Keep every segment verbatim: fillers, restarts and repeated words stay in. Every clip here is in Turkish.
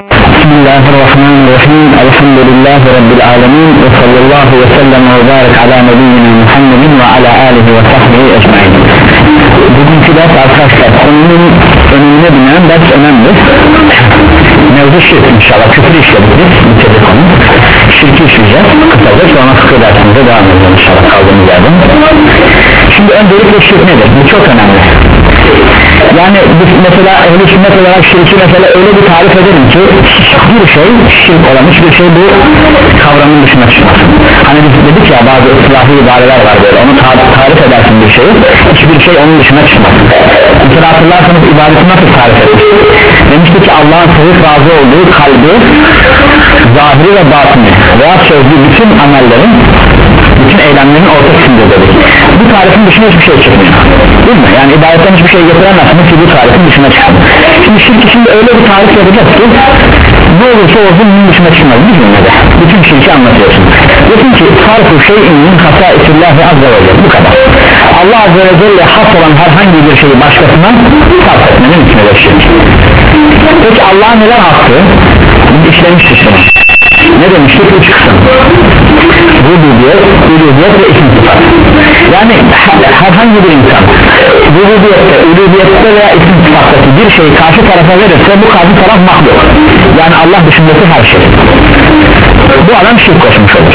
Bismillahirrahmanirrahim. Elhamdülillahi Rabbil alemin. Ve sallallahu ve sellem ve barik ala nebiyyina Muhammedin ve ala alihi ve sahbihi ecmaîn. Bugünkü ders arkadaşlar konunun önüne binen ders önemli. Mevzu şirk inşallah. Küfür işledik biz. Bitirdik konu. Şirki işleyeceğiz. Kısaca sonra fıkıh dersimize devam edeceğiz inşallah kaldığımız yerden. Şimdi öncelikle şirk nedir? Bu çok önemli. Yani biz mesela ehl-i sünnet olarak şirki mesela öyle bir tarif edelim ki bir şey şirk olan hiçbir şey bu kavramın dışına çıkmasın. Hani biz dedik ya bazı ıslahi ibareler var böyle onu tarif edersin bir şeyi hiçbir şey onun dışına çıkmasın. Mesela hatırlarsanız ibadeti nasıl tarif etmiştik? Demiştik ki Allah'ın sevip razı olduğu kalbi, zahiri ve batını veya sözlü bütün amellerin, bütün eylemlerin ortasında dedik. Bu tarifin dışına hiçbir şey çıkmıyor, değil mi? Yani ibadetten hiçbir şey getiremezsiniz ki bu tarifin dışına çıkın. Şimdi şirki şimdi öyle bir tarif yapacağız ki ne olursa olsun bunun dışına çıkmaz, değil mi? Bütün şirki anlatıyorsun. Diyorsun ki farkı şeyin min hasâisillahi azze ve celle, bu kadar. Allah azze ve celle has olan herhangi bir şeyi başkasına sarf etmenin içine de şirk. Peki Allah'a neler hakkı? Bunu işlemiştik şimdi. Ne demiştik? Üç kısım. Rububiyet, uluhiyet ve isim sıfat. Yani herhangi bir insan rububiyette, uluhiyette veya isim sıfattaki bir şeyi karşı tarafa verirse bu karşı taraf mahluk. Yani Allah dışındaki her şey. Bu adam şirk koşmuş olur.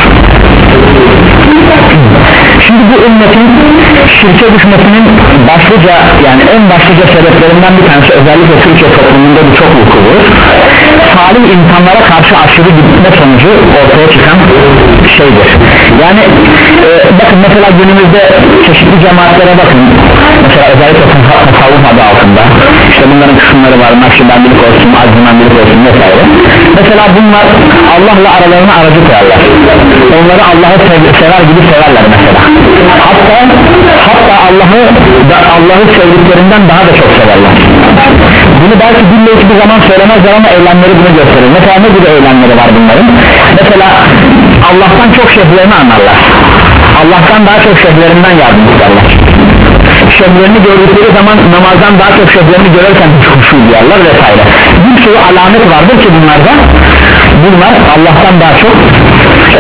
Şimdi bu ümmetin şirke düşmesinin başlıca, yani en başlıca sebeplerinden bir tanesi, özellikle Türkiye toplumunda bu çok vuku bulur. Salih insanlara karşı aşırı gitme sonucu ortaya çıkan şeydir. Yani e, bakın mesela günümüzde çeşitli cemaatlere bakın. Mesela özellikle tasavvuf adı altında işte bunların kısımları var, Nakşibendilik olsun, Azzimendilik olsun vesaire. Mesela bunlar Allah'la aralarına aracı koyarlar. Onları Allah'ı sever gibi severler mesela. Hatta hatta Allah'ı da Allah'ı sevdiklerinden daha da çok severler. Bunu belki dille hiçbir zaman söylemezler ama eylemleri bunu gösterir. Mesela ne gibi eylemleri var bunların? Mesela Allah'tan çok şeylerini anlarlar. Allah'tan daha çok şeylerinden yardım isterler. Şeylerini gördükleri zaman namazdan daha çok şeylerini görürken huşu duyarlar vesaire. Bir sürü alamet vardır ki bunlarda bunlar Allah'tan daha çok ee,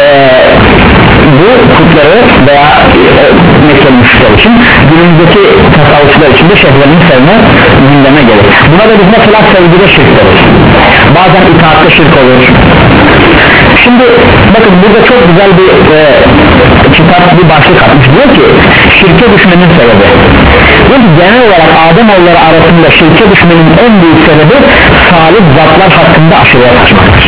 bu kutları veya e, Mekkeli müşrikler için günümüzdeki tasavvufçular için de şeyhlerini sevme gündeme gelir. Buna da biz mesela sevgide şirk deriz. Bazen itaatte şirk olur. Şimdi bakın burada çok güzel bir e, kitap bir başlık atmış, diyor ki şirke düşmenin sebebi. Diyor ki genel olarak Ademoğulları arasında şirke düşmenin en büyük sebebi salih zatlar hakkında aşırıya kaçmaktır.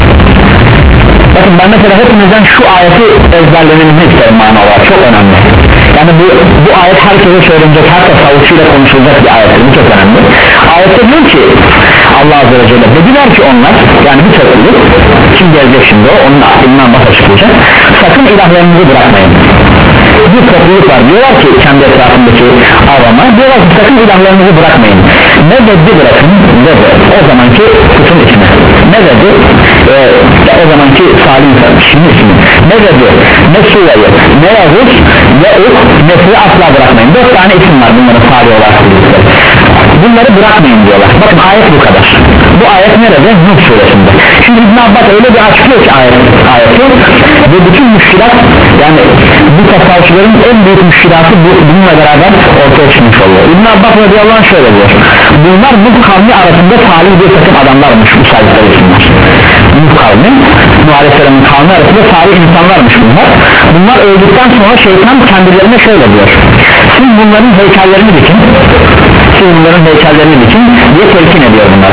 Bakın ben mesela hepimizden şu ayeti ezberlemenizi isterim mana olarak, çok önemli. Yani bu, bu ayet herkese söylenecek, her tasavvufçuyla konuşulacak bir ayettir, bu çok önemli. Ayette diyor ki Allah azze ve celle, dediler ki onlar, yani bir topluluk, kim gelecek şimdi o, onun aklından bas açıklayacak, sakın ilahlarınızı bırakmayın. Bir topluluk var, diyorlar ki kendi etrafındaki avama, diyorlar ki sakın ilahlarınızı bırakmayın. Ne dedi bırakın, dedi o zamanki kutun ismi, ne dedi e, o zamanki salim kişinin ismi, ne dedi, ne Suva'yı, ne Yavuz, ne Uk, ne Su'yu asla bırakmayın. Dört tane isim var bunların salih olarak bildikleri. Bunları bırakmayın diyorlar. Bakın ayet bu kadar. Bu ayet nerede? Nuh suresinde. Şimdi İbn Abbas öyle bir açıklıyor ki ayet, ayeti ve bütün müşkilat, yani bu tasavvufçuların en büyük müşkilatı bu, bununla beraber ortaya çıkmış oluyor. İbn Abbas radıyallahu anh şöyle diyor: bunlar bu kavmi arasında salih bir takım adamlarmış, bu saydıkları isimler. Nuh kavmi, Nuh Aleyhisselam'ın kavmi arasında salih insanlarmış bunlar. Bunlar öldükten sonra şeytan kendilerine şöyle diyor: siz bunların heykellerini dikin, siz bunların heykellerini dikin diye telkin ediyor bunlara.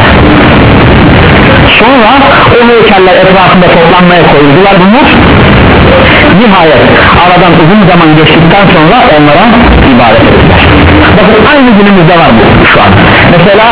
Sonra o heykeller etrafında toplanmaya koyuldular bunlar. Nihayet aradan uzun zaman geçtikten sonra onlara ibadet ettiler. Bakın aynı günümüzde var bu şu an. Mesela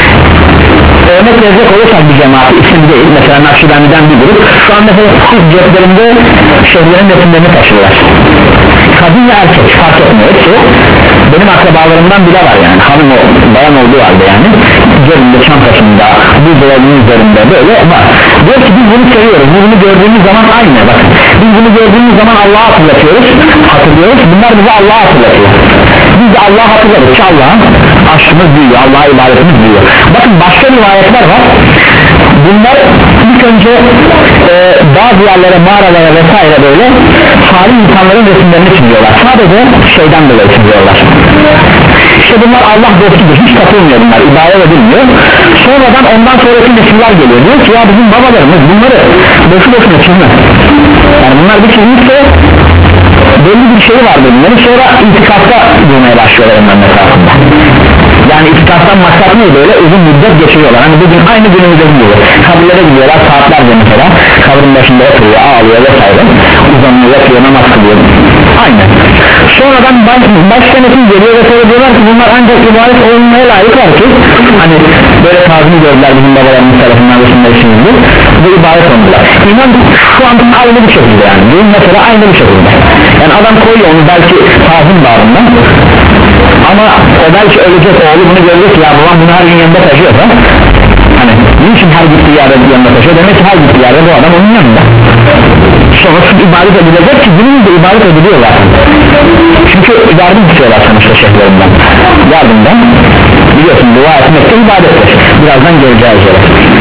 örnek verecek olursak bir cemaat, isim değil, mesela Nakşibendi'den bir grup şu an mesela kız ceplerinde şeyhlerin resimlerini taşırlar. Kadın ve erkek fark etmiyor ki benim akrabalarımdan bile var, yani hanım o bayan olduğu halde, yani cebinde, çantasında, buzdolabının üzerinde böyle var. Diyor ki biz bunu seviyoruz, biz bunu gördüğümüz zaman aynı, bakın biz bunu gördüğümüz zaman Allah'a hatırlatıyoruz, hatırlıyoruz, bunlar bize Allah'a hatırlatıyor. Biz de Allah'a hatırladıkça Allah'a aşkımız büyüyor, Allah'a ibadetimiz büyüyor. Bakın başka rivayetler var. bunlar ilk önce e, bazı yerlere, mağaralara vesaire böyle salih insanların resimlerini çiziyorlar, sadece şeyden dolayı çiziyorlar. İşte bunlar Allah dostudur, hiç takılmıyor bunlar, ibadet edilmiyor. Sonradan ondan sonraki nesiller geliyor, diyor ki ya bizim babalarımız bunları boşu boşuna çizmez, yani bunlar bir çizmişse belli bir şey var bunların. Sonra itikatta durmaya başlıyorlar onların etrafında. Yani itikattan maksat ne, böyle uzun müddet geçiriyorlar. Hani bugün aynı günümüzde gidiyor, kabirlere gidiyorlar saatlerce mesela, kabrin başında oturuyor, ağlıyor vesaire, uzanıyor, yatıyor, namaz kılıyor, aynı. Sonradan baş, başka nesil geliyor ve sonra diyorlar ki bunlar ancak ibadet olmaya layıklar ki hani böyle tazim gördüler bizim babalarımız tarafından resimleri çizildi, bu ibadet oldular. İman şu an aynı bir şekilde, yani düğün mesela aynı bir şekilde, yani adam koyuyor onu belki tazim bağrından, ama o belki ölecek, oğlu bunu görecek, ya babam bunu her gün yanında taşıyorsa hani niçin her gittiği yerde yanında taşıyor, demek ki her gittiği yerde bu adam onun yanında. Sonra ibadet edilecek ki bunun da ibadet ediliyor zaten, çünkü yardım istiyorlar sonuçta şeyhlerinden, yardımdan biliyorsun, dua etmek de ibadettir, birazdan göreceğiz öyle.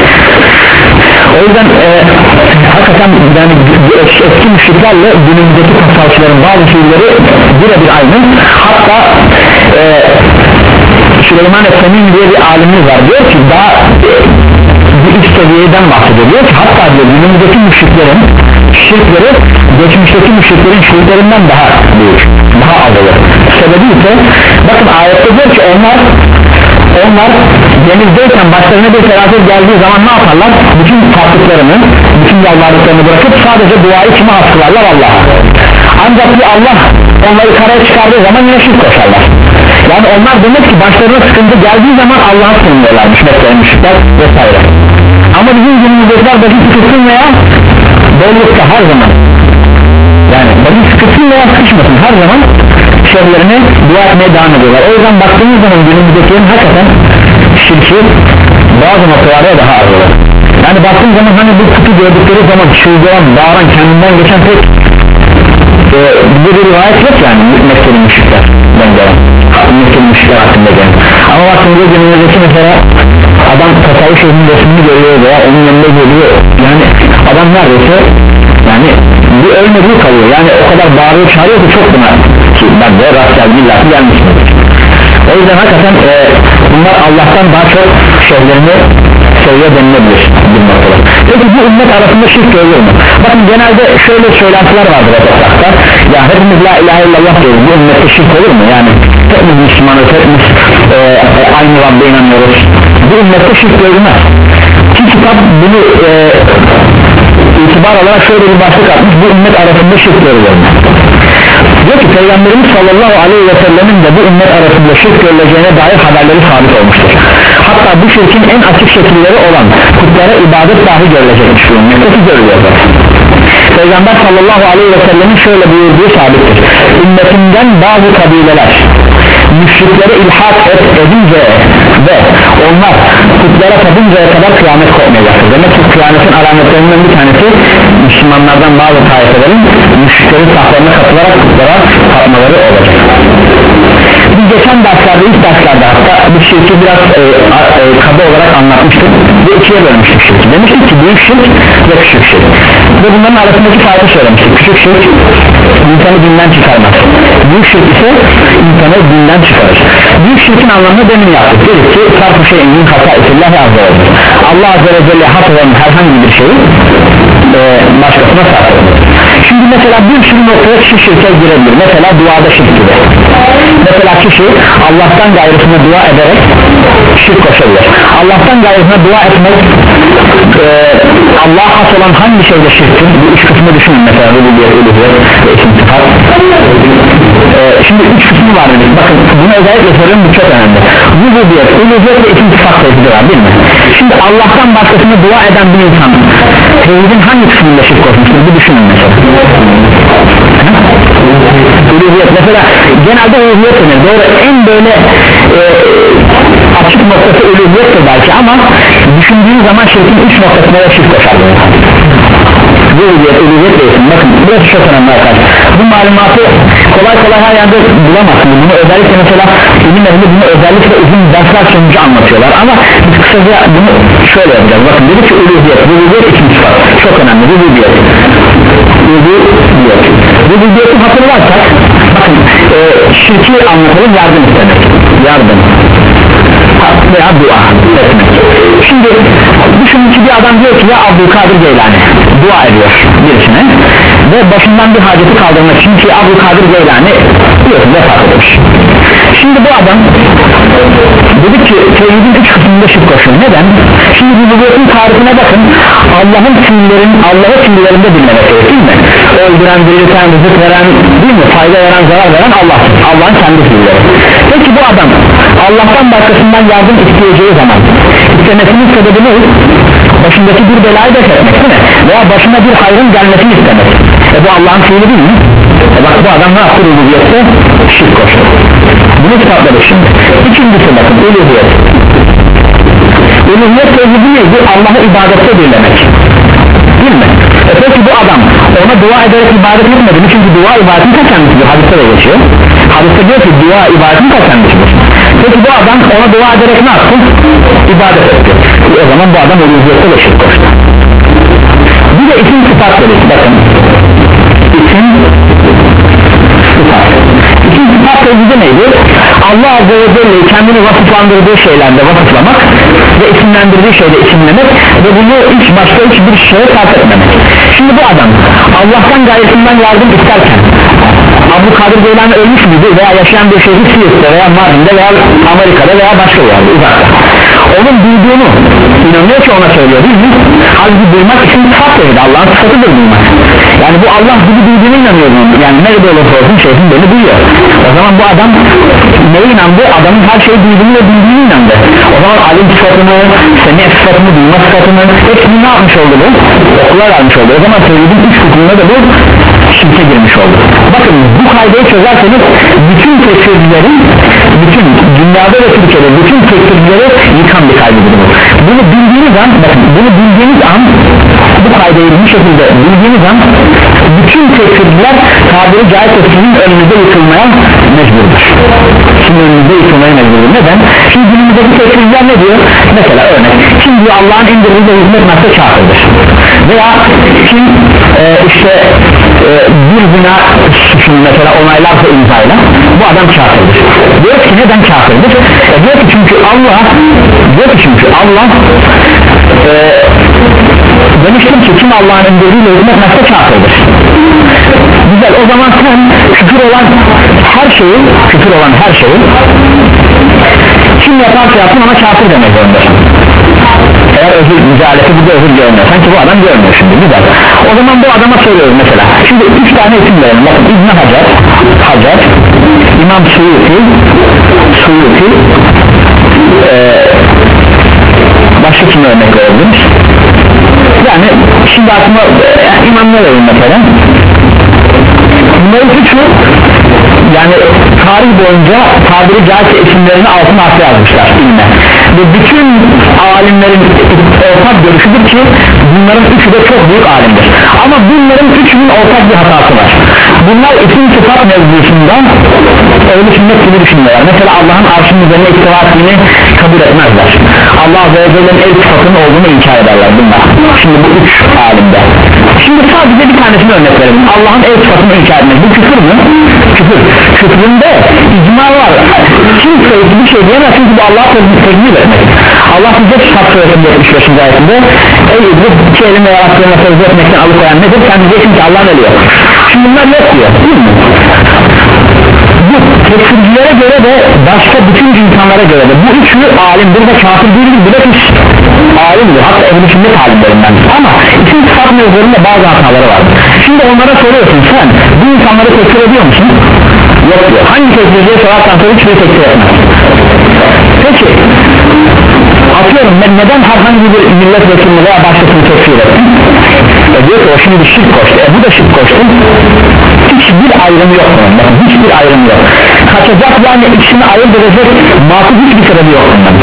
O yüzden e, hakikaten yani eski müşriklerle günümüzdeki tasavvufçuların bazı fiilleri birebir aynı. Hatta e, Süleyman Efemin diye bir alimimiz var, diyor ki daha e, bir üst seviyeden bahsediyor, diyor ki hatta diyor günümüzdeki müşriklerin şirkleri geçmişteki müşriklerin şirklerinden daha büyük, daha az olur. Sebebi ise bakın ayette diyor ki onlar onlar denizdeyken başlarına bir felaket geldiği zaman ne yaparlar? Bütün tatlıklarını, bütün yalvardıklarını bırakıp sadece duayı kime haskılarlar? Allah'a. Ancak bir Allah onları karaya çıkardığı zaman yine şirk koşarlar. Yani onlar demek ki başlarına sıkıntı geldiği zaman Allah'a sığınıyorlarmış, Mekke'ye müşrikler vesaire. Ama bizim günümüzdekiler basit sıkıntın veya bollukta her zaman, yani basit sıkıntın veya sıkışmasın her zaman şeylerine dua etmeye devam ediyorlar. O yüzden baktığımız zaman günümüzdekilerin hakikaten şirki bazı noktalarda daha az olur. Yani baktığım zaman hani bu kutu gördükleri zaman çılgıran, bağıran, kendinden geçen pek e, bir rivayet yok yani Mekke'li müşrikler Mekke'li müşrikler hakkında yani. Ama baktığımızda günümüzdeki mesela adam tasavvuf şeyhinin resmini görüyor veya onun yanında geliyor, yani adam neredeyse yani bir ölmediği kalıyor, yani o kadar bağırıyor çağırıyor ki çok buna ki ben de rast geldim, illaki gelmişsindir. O yüzden hakikaten e, bunlar Allah'tan daha çok şeylerini seviye denilebilir bir noktada. Peki bu ümmet arasında şirk görüyor mu? Bakın genelde şöyle söylentiler vardır etrafta, ya hepimiz la ilahe illallah diyoruz, bu ümmette şirk olur mu? Yani hepimiz Müslümanız, hepimiz e, aynı Rabbe inanıyoruz, bu ümmette şirk görülmez. Ki kitap bunu e, itibar olarak şöyle bir başlık atmış, bu ümmet arasında şirk görülür. Diyor ki Peygamberimiz sallallahu aleyhi ve sellemin de bu ümmet arasında şirk görüleceğine dair haberleri sabit olmuştur. Hatta bu şirkin en açık şekilleri olan putlara ibadet dahi görülecekmiş, bu ümmette görülüyor. Peygamber sallallahu aleyhi ve sellemin şöyle buyurduğu sabittir: ümmetinden bazı kabileler müşriklere ilhak et, edince ve onlar putlara tapıncaya kadar kıyamet kopmayacaktır. Demek ki kıyametin alametlerinden bir tanesi Müslümanlardan bazı taifelerin müşriklerin saflarına katılarak putlara tapmaları olacak. Biz geçen derslerde, ilk derslerde hatta bu şirki biraz e, e, kaba olarak anlatmıştık ve ikiye bölmüştük şirki. Demiştik ki büyük şirk ve küçük şirk ve bunların arasındaki farkı söylemiştik. Küçük şirk insanı dinden çıkarmaz, büyük şirk ise insanı dinden çıkarır. Büyük şirkin anlamını demin yaptık, dedik ki sarf-ı şeyin hata etillahi azze ve celle, Allah azze ve celle hak olan herhangi bir şeyi e, başkasına sarf edilir. Şimdi mesela bir sürü noktaya kişi şirke girebilir, mesela duada şirk gibi. Mesela kişi Allah'tan gayrısına dua ederek şirk koşabilir. Allah'tan gayrısına dua etmek e, Allah'a has olan hangi şeyde şirktir? Bu üç kısmı düşünün, mesela rububiyet, uluhiyet ve isim sıfat. E, şimdi üç kısmı var dedik, bakın bunu özellikle soruyorum, bu çok önemli. Rububiyet, uluhiyet ve isim sıfat tevhidi var değil mi? Şimdi Allah'tan başkasına dua eden bir insan tevhidin hangi kısmında şirk koşmuştur? Bir düşünün mesela. Uluhiyet mesela, genelde uluhiyet denir, doğru, en böyle e, açık noktası uluhiyettir belki, ama düşündüğün zaman şirkin üç noktasına da şirk koşar. rububiyet, uluhiyet değilsin. Bakın burası çok önemli arkadaşlar. Bu malumatı kolay kolay her yerde bulamazsınız. Bunu özellikle mesela ilim ehli bunu özellikle uzun dersler sonucu anlatıyorlar. Ama biz kısaca bunu şöyle yapacağız. Bakın dedi ki uluhiyet, rububiyet ikinci sıfat. Çok önemli rububiyet. Rububiyet. Rububiyeti hatırlarsak bakın e, şirki anlatalım, yardım istemek. Yardım veya dua etmek. Şimdi düşünün ki bir adam diyor ki ya Abdülkadir Geylani dua ediyor birisine ve başından bir haceti kaldırmak için ki Abdülkadir Geylani diyorsun vefat etmiş. Şimdi bu adam dedi ki tevhidin üç kısmında şirk koşuyor. Neden? Şimdi rububiyetin tarifine bakın. Allah'ın fiillerin Allah'ın fiillerinde dinlemek gerekir değil mi? Öldüren, dirilten, rızık veren değil mi? Fayda veren, zarar veren Allah. Allah'ın kendi fiilleri. Peki bu adam Allah'tan başkasından yardım isteyeceği zaman istemesinin sebebi ne? Başındaki bir belayı def etmek değil mi? Veya başına bir hayrın gelmesini istemek. E bu Allah'ın fiili değil mi? E bak bu adam ne yaptı rububiyette? Şirk koştu. Bunu kitapladık şimdi. İkincisi bakın uluhiyet. Uluhiyet tevhidi neydi? Allah'ı ibadette birlemek. Değil mi? E peki bu adam ona dua ederek ibadet etmedi mi? Çünkü dua ibadetin ta kendisidir. Hadiste de geçiyor. Hadiste diyor ki dua ibadetin ta kendisidir. Peki bu adam ona dua ederek ne yaptı? İbadet etti. E o zaman bu adam uluhiyette de şirk koştu. Bir de isim sıfat dedik. Bakın. İsim sıfat. İsim sıfat tevhidi neydi? Allah Azze ve Celle'yi kendini vasıflandırdığı şeylerde vasıflamak ve isimlendirdiği şeyde isimlemek ve bunu hiç başka hiçbir şeye sarf etmemek. Şimdi bu adam Allah'tan gayesinden yardım isterken Abdülkadir Geylani ölmüş müydü veya yaşayan bir şehir Siirt'te veya Mardin'de veya Amerika'da veya başka bir yerde uzakta. Onun duyduğunu inanıyor ki ona söylüyor değil mi? Halbuki duymak için sıfat dedi. Allah'ın sıfatıdır duymak. Yani bu Allah gibi duyduğunu inanıyor. Yani nerede olursa olsun şeyhin beni duyuyor. O zaman bu adam neye inandı? Adamın her şeyi duyduğunu ve bildiğini inandı. O zaman alim sıfatını, semih sıfatını, duyma sıfatını hepsini ne yapmış oldu bu? Okular almış oldu. O zaman tevhidin üç hukumunda da bu şirke girmiş oldu. Bakın bu kaydayı çözerseniz bütün tekfircilerin, bütün dünyada ve Türkiye'de bütün tekfircileri yıkan bir kaydıdır bu. Bunu bildiğiniz an, bakın bunu bildiğiniz an, bu kaydayı bu şekilde bildiğiniz an bütün tekfirciler tabiri caizse sizin önünüzde yıkılmaya mecburdur. Sizin önünüzde yıkılmaya mecburdur. Neden? Şimdi günümüzdeki tekfirciler ne diyor? Mesela örnek, kim diyor Allah'ın indirdiğiyle hükmetmezse kafirdir. Veya kim e, işte e, bir zina suçunu mesela onaylarsa imzayla bu adam kafirdir. Diyor ki neden kafirdir? E, diyor ki çünkü Allah diyor ki çünkü Allah e, demiştim ki kim Allah'ın indirdiğiyle hükmetmezse kafirdir. Güzel, o zaman sen küfür olan her şeyi küfür olan her şeyi kim yaparsa yapsın ona kafir demek zorundasın. Eğer özür mücadelesi bu da özür görmüyor. Sanki bu adam görmüyor şimdi güzel. O zaman bu adama söylüyorum mesela. Şimdi üç tane isim verelim. Bakın İbn Hacer, Hacer, İmam Suyuti, Suyuti, ee, başka kim örnek verebiliriz? Yani şimdi aklıma yani İmam ne vereyim mesela? Bunların üçü yani tarih boyunca tabiri caizse isimlerini altın harfle yazmışlar ilme. Ve bütün alimlerin ortak görüşüdür ki bunların üçü de çok büyük alimdir. Ama bunların üçünün ortak bir hatası var. Bunlar isim sıfat mevzusundan öyle sünnet gibi düşünüyorlar. Mesela Allah'ın arşının üzerine istiva ettiğini kabul etmezler. Allah Azze ve Celle'nin el sıfatının olduğunu inkar ederler bunlar. Şimdi bu üç alimde. Şimdi sadece bir tanesini örnek verelim. Allah'ın el sıfatını inkar etmek. Bu küfür mü? Küfür. Küfründe icma var. Kimse bir şey diyemez çünkü bu Allah'a teknik etmek. Allah size sıfat söyledi yetmiş beşinci ayetinde. Ey İblis iki elinle yarattığına sözü etmekten alıkoyan nedir? Sen diyeceksin ki Allah'ın eli yok. Şimdi bunlar yok diyor. Değil mi? Bu tekfircilere göre de başka bütün insanlara göre de bu üçü alimdir ve kafir değildir. Bu da hiç alimdir. Hatta ehl-i sünnet alimlerinden. Ama isim sıfat mevzularında bazı hataları var. Şimdi onlara soruyorsun sen bu insanları tekfir ediyor musun? Yok diyor. Hangi tekfirciye sorarsan sonra hiçbir tekfir etmez. Peki atıyorum ben neden herhangi bir milletvekilini veya başkasını tekfir ettim? E diyor ki o şimdi şirk koştu. E bu da şirk koştu. Hiçbir ayrım yok bunun. Bakın hiçbir ayrım yok. Kaçacak yani ikisini ayırt edecek makul hiçbir sebebi yok bundan.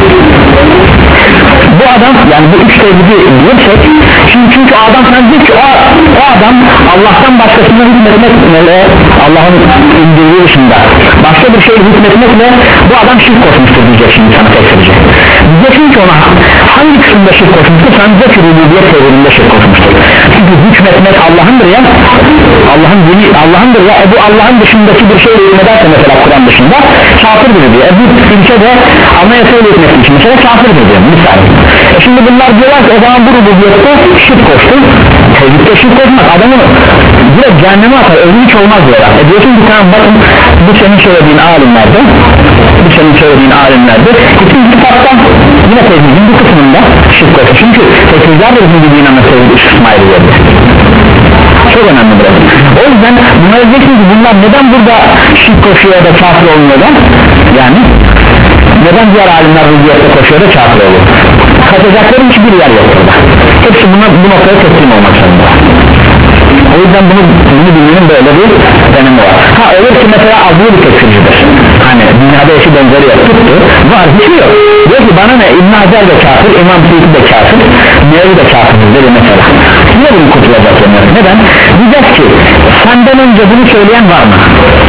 Bu adam yani bu üç tevhidi bilirsek şimdi çünkü adam sen diyor ki o, o adam Allah'tan başkasına hükmetmekle, Allah'ın indirdiği dışında başka bir şey hükmetmekle bu adam şirk koşmuştur diyecek şimdi sana tekfirci. Diyeceksin ki ona hangi kısımda şirk koşmuştur? Sen de ki rububiyet teorinde şirk koşmuştur. Çünkü hükmetmek Allah'ındır ya, Allah'ın dini Allah'ındır ya, e bu Allah'ın dışındaki bir şeyle hükmederse mesela Kur'an dışında kafirdir diyor. E bu ülkede anayasayla hükmetmiş mesela kafirdir diyor misal. E şimdi bunlar diyorlar ki o zaman bu rububiyette şirk koştu. Tevhidde şirk koşmak adamı direkt cehenneme atar, ölü hiç olmaz diyorlar. E diyorsun ki tamam bakın bu senin söylediğin alimlerde, bu senin söylediğin alimlerde bütün kitaptan yine tevhidin bu kısmında şirk koştu. Çünkü tevhidler de bizim bildiğin ama tevhid İsmail verdi. Çok önemli burası. O yüzden bunlar diyeceksiniz ki bunlar neden burada şirk koşuyor ya da kafir olmuyor da, yani neden diğer alimler rububiyette koşuyor da kafir oluyor? Kaçacakları hiçbir yer yok burada. Hepsi buna, bu noktaya teslim olmak zorunda. O yüzden bunu, bunu bilmenin böyle bir önemi var. Ha olur ki mesela azlı bir tekfircidir. Hani dünyada eşi benzeri yok, tuttu. Var hiç yok. Diyor ki bana ne, İbn Hacer de kafir, İmam Suyuti de kafir, Nevi de kafirdir dedi mesela. Yine bunu kurtulacak onları. Neden? Diyeceğiz ki senden önce bunu söyleyen var mı?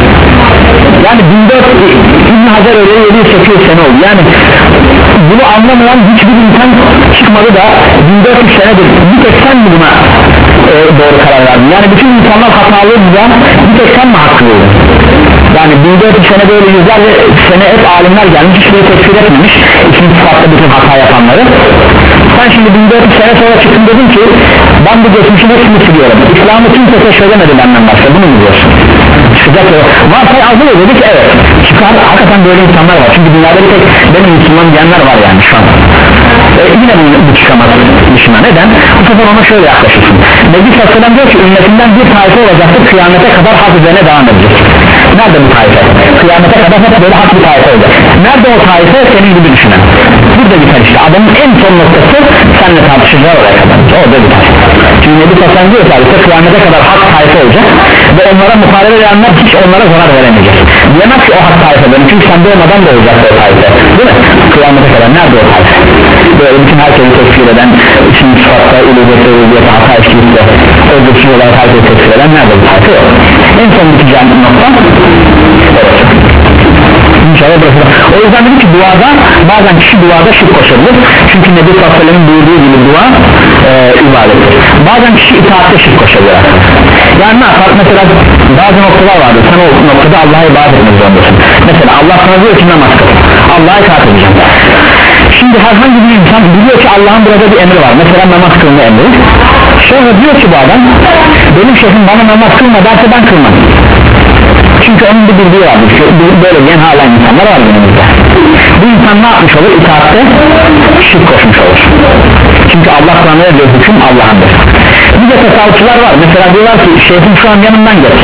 Yani bin dört yüz İbn Hacer öyle yedi yüz sekiz yüz sene oldu. Yani bunu anlamayan hiçbir insan çıkmadı da bin dört yüz senedir bir tek sen mi buna e, doğru karar verdin? Yani bütün insanlar hatalı da bir tek sen mi haklıydı? Yani bin dört yüz sene böyle yüzlerce sene hep alimler gelmiş, hiçbiri tekfir etmemiş ikinci sıfatta bütün hata yapanları. Sen şimdi bin dört yüz sene sonra çıktın dedin ki ben bu geçmişin hepsini siliyorum, İslam'ı kimse söylemedi benden başka, bunu mu diyorsun? Çıkacak o varsa azı mı dedik, evet çıkar, hakikaten böyle insanlar var çünkü dünyada bir tek benim Müslüman diyenler var yani şu an. E, yine bu, bu çıkamaz dışına. Neden? Bu sefer ona şöyle yaklaşırsın. Nebi Sallallahu diyor ki ümmetinden bir taife olacaktır, kıyamete kadar hak üzerine devam edecek. Nerede bu taife? Kıyamete kadar hep böyle hak bir taife olacak. Nerede o taife? Senin gibi düşünen. Burada biter işte, adamın en son noktası seninle tartışacağız oraya kadar, orada biter. Çünkü Nebi Sallallahu diyor ki kıyamete kadar hak taife olacak ve onlara muhalefet edenler hiç onlara zarar veremeyecek. Diyemez ki o hak taife benim, çünkü sen doğmadan da olacak o taife, değil mi? Kıyamete kadar nerede o taife? Böyle bütün herkesi tekfir eden, isim sıfatta, ilüzette, ilüzette, hata işçilikte öldürsün olarak herkesi tekfir eden nerede bu taife yok? En son biteceğim nokta orası. İnşallah burası. O yüzden dedim ki duada bazen kişi duada şirk koşabilir. Çünkü Nebi Sallallahu Aleyhi ve Sellem'in buyurduğu gibi dua e, ibadettir. Bazen kişi itaatte şirk koşabilir. Yani ne yapar? Mesela bazı noktalar vardır. Sen o noktada Allah'a ibadet etmek zorundasın. Mesela Allah sana diyor ki namaz kıl. Allah'a itaat edeceğim. Şimdi herhangi bir insan biliyor ki Allah'ın burada bir emri var. Mesela namaz kılma emri. Sonra diyor ki bu adam benim şeyhim bana namaz kılma derse ben kılmam. Çünkü onun bir bildiği vardır. Böyle diyen hala insanlar var günümüzde. Bu insan ne yapmış olur? İtaatte şirk koşmuş olur. Çünkü Allah Kur'an'a diyor hüküm Allah'ındır. Bir de tasavvufçular var. Mesela diyorlar ki şeyhim şu an yanımdan geçse.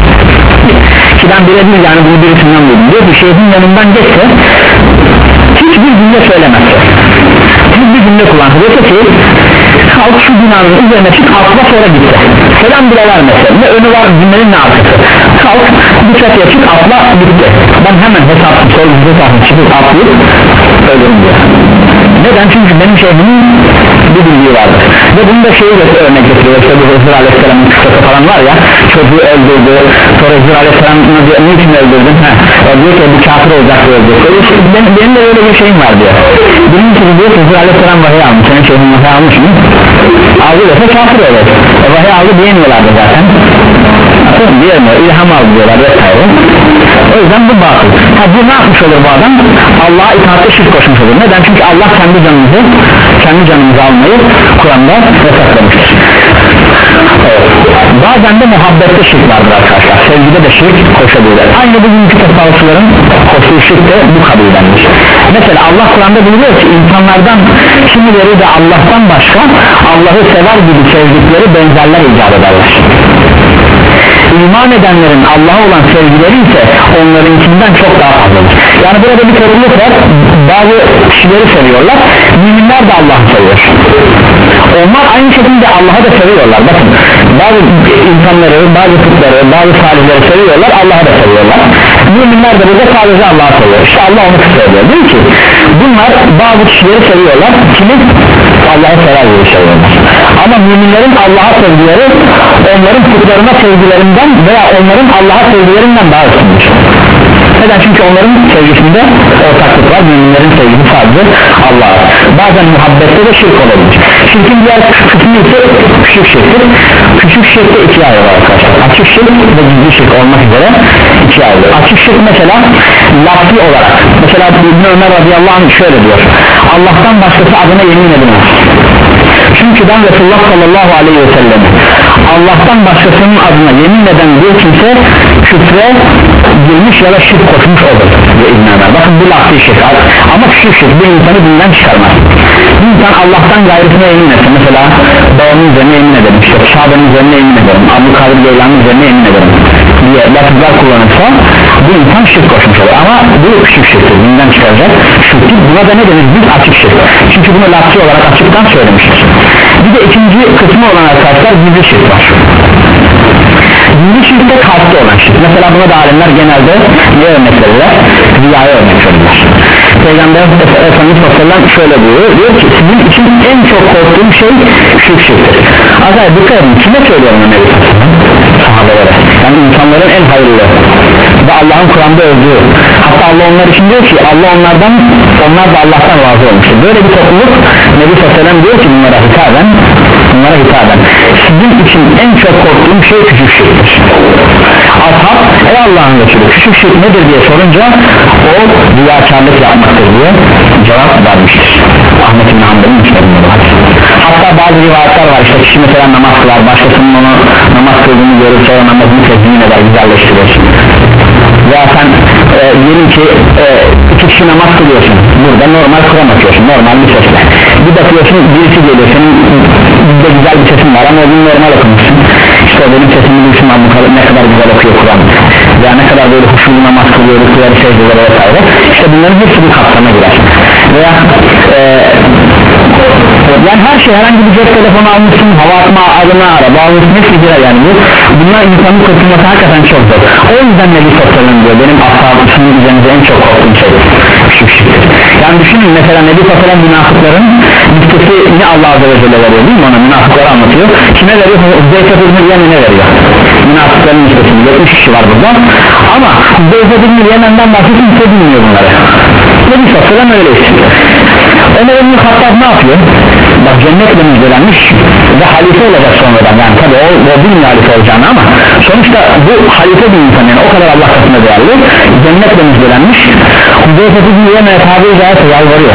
Ki ben birebir yani bunu birisinden duydum. Diyor ki şeyhim yanımdan geçse hiçbir cümle söylemezse. Hiçbir cümle kullansa. Diyorsa ki kalk şu binanın üzerine çık atla sonra gitti. Selam bile vermese. Ne önü var cümlenin ne arkası. Kalk bu çatıya çık atla gitti. Ben hemen hesaplı sol hesaplı çıkıp atlayıp ölürüm diyor. Neden? Çünkü benim şeyhimin bir bildiği vardır. Ve bunu da şeyi örnek getiriyor. İşte bu Hızır Aleyhisselam'ın kıssası falan var ya, çocuğu öldürdü. Sonra Hızır Aleyhisselam'ın niçin öldürdün? He. O diyor ki bu kafir olacak öldü. Benim, benim de öyle bir şeyim var diyor. Birincisi diyor ki Hızır Aleyhisselam vahiy almış. Senin şeyhin vahiy almış mı? Aldı dese kafir olur. E, vahiy aldı diyemiyorlardı zaten. Atın diyemiyor. İlham aldı diyorlar vesaire. O yüzden bu batıl. Ha bu ne yapmış olur bu adam? Allah'a itaatte şirk koşmuş olur. Neden? Çünkü Allah kendi canımızı kendi canımızı almayı Kur'an'da yasaklamıştır. Evet. Bazen de muhabbette şirk vardır arkadaşlar. Sevgide de şirk koşabilir. Aynı bugünkü tasavvufçuların koştuğu şirk de bu kabildendir. Mesela Allah Kur'an'da buyuruyor ki insanlardan kimileri de Allah'tan başka Allah'ı sever gibi sevdikleri benzerler icat ederler. İman edenlerin Allah'a olan sevgileri ise onlarınkinden çok daha fazladır. Yani burada bir topluluk var, bazı kişileri seviyorlar, müminler de Allah'ı seviyor. Onlar aynı şekilde Allah'ı da seviyorlar. Bakın bazı insanları, bazı putları, bazı salihleri seviyorlar, Allah'ı da seviyorlar. Müminler de burada sadece Allah'ı seviyor. İşte Allah onu söylüyor. Diyor ki bunlar bazı kişileri seviyorlar, kimi Allah'ı sever gibi seviyorlar. Ama müminlerin Allah'a sevgileri onların putlarına sevgilerinden veya onların Allah'a sevgilerinden daha üstündür. Neden? Çünkü onların sevgisinde ortaklık var, müminlerin sevgisi sadece Allah'a. Bazen muhabbette de şirk olabilir. Şirkin diğer kısmı ise küçük şirktir. Küçük şirkte ikiye ayrılır arkadaşlar. Açık şirk ve gizli şirk olmak üzere ikiye ayrılır. Açık şirk mesela lafzi olarak, mesela İbn Ömer radıyallahu anh şöyle diyor: Allah'tan başkası adına yemin edilmez. Çünkü ben Resulullah sallallahu aleyhi ve sellem Allah'tan başkasının adına yemin eden bir kimse küfre girmiş ya da şirk koşmuş olur diye İbn Ömer. Bakın bu lafzi şirk ama küçük şirk bir insanı dinden çıkarmaz. Bir insan Allah'tan gayrısına yemin etsin, mesela babamın üzerine yemin ederim, işte Şaban'ın üzerine yemin ederim, Abdülkadir Geylan'ın üzerine yemin ederim diye lafızlar kullanırsa bu insan şirk koşmuş olur. Ama bu küçük şirktir, dinden çıkaracak şirktir. Buna da ne denir? Biz açık şirk. Çünkü bunu lafzi olarak açıktan söylemiştir. Bir de ikinci kısmı olan arkadaşlar gizli şirk var. Gizli şirk de kalpte olan şirk. Mesela buna da alimler genelde ne örnek verirler? Rüyaya örnek verirler. Peygamber Efendimiz sallallahu şöyle buyuruyor, diyor ki sizin için en çok korktuğum şey şirk şirktir. Arkadaşlar dikkat edin, kime söylüyorum Nebi sahabelere? Yani insanların en hayırlı ve Allah'ın Kur'an'da övdüğü, hatta Allah onlar için diyor ki Allah onlardan, onlar da Allah'tan razı olmuştur. Böyle bir topluluk Nebi sallallahu diyor ki bunlara hitaben, bunlara hitaben sizin için en çok korktuğum şey küçük şirktir. Ashab ey Allah'ın Resulü küçük şirk nedir diye sorunca o riyakarlık yapmaktır diye cevap vermiştir. Ahmet bin Hanbel'in müsnedinde var. Hatta bazı rivayetler var, işte kişi mesela namaz kılar, başkasının onu namaz kıldığını görüp sonra namazını tezmin eder, güzelleştirir. Veya sen e, diyelim ki e, iki kişi namaz kılıyorsun, burada normal Kur'an okuyorsun, normal bir sesle. Bir bakıyorsun birisi geliyor, senin de güzel bir sesin var ama o gün normal okumuşsun. İşte o benim sesimi duysun, ne kadar güzel okuyor Kur'an veya ne kadar böyle huşulu namaz kılıyor, rüküleri, secdeleri vesaire. İşte bunların hepsi bir kapsama girer. Veya e, yani her şey, herhangi bir cep telefonu almışsın, hava atma, alına, araba almışsın, hepsi girer yani bu. Bunlar insanın kurtulması hakikaten çok zor. O yüzden Nebi Sallallahu diyor, benim ashabımın üzerinde en çok korktuğum şey küçük şirktir. Yani düşünün mesela Nebi Sallallahu münafıkların listesini Allah Azze ve Celle veriyor değil mi, ona münafıkları anlatıyor. Kime veriyor? Zeyfet İbn-i Yemen'e veriyor. Münafıkların listesinde yetmiş kişi var burada. Ama Zeyfet İbn-i Yemen'den bahsedip kimse bilmiyor bunları. Nebi Sallallahu öyle istiyor. Ömer İbn-i Hattab ne yapıyor? Bak cennetle müjdelenmiş ve halife olacak sonradan, yani tabi o, o bilmiyor halife olacağını ama sonuçta bu halife bir insan, yani o kadar Allah katında değerli, cennetle müjdelenmiş. Huzeyfet İbn-i Yemen'e tabi-i caizse yalvarıyor,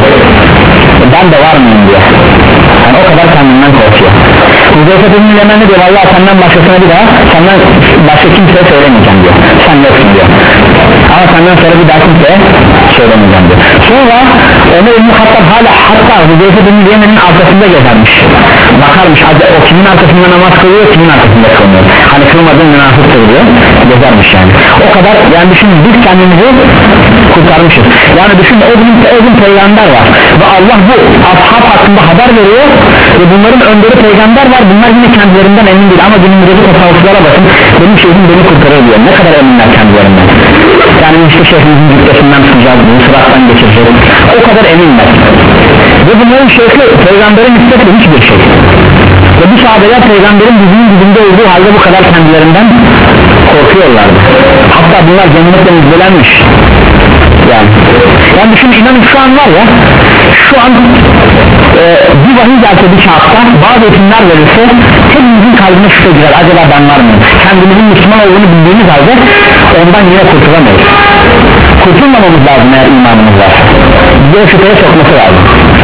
ben de var mıyım diyor, yani o kadar kendinden korkuyor. Huzeyfet İbn-i Yemen ne diyor? Vallahi senden başkasına bir daha, senden başka kimseye söylemeyeceğim diyor, sen yoksun diyor, ama senden sonra bir daha kimseye söylemeyeceğim diyor. Sonra Ömer İbn-i Hattab hala, hatta Huzeyfet İbn-i Yemen'in arkasında gezermiş, bakarmış o kimin arkasında namaz kılıyor, kimin arkasında kılmıyor, hani kılmadığın münafıktır diyor, gezermiş yani. O kadar, yani düşünün biz kendimizi kurtarmışız. Yani düşünün o gün, o gün peygamber var ve Allah bu ashab hakkında haber veriyor ve bunların önderi peygamber var, bunlar yine kendilerinden emin değil ama günümüzdeki tasavvuflara bakın, benim şeyhim beni kurtarıyor diyor, ne kadar eminler kendilerinden. Yani işte şeyhimizin cübbesinden tutacağız, bu sırattan geçireceğiz, o kadar eminler ve bunların şeyhi peygamberin istemediği hiçbir şey ve bu sahabeler peygamberin dizinin dibinde olduğu halde bu kadar kendilerinden korkuyorlardı. Hatta bunlar cennetle müjdelenmiş yani. Yani düşünün, inanın şu an var ya, şu an e, bir vahiy gelse bir kağıtta bazı isimler verirse hepimizin kalbine şüphe girer, acaba ben var mıyım? Kendimizin Müslüman olduğunu bildiğimiz halde ondan yine kurtulamayız. Kurtulmamamız lazım eğer imanımız varsa, bize o şüpheye sokması lazım.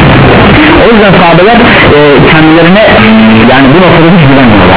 O yüzden sahabeler e, kendilerine yani bu noktada hiç güvenmiyorlar.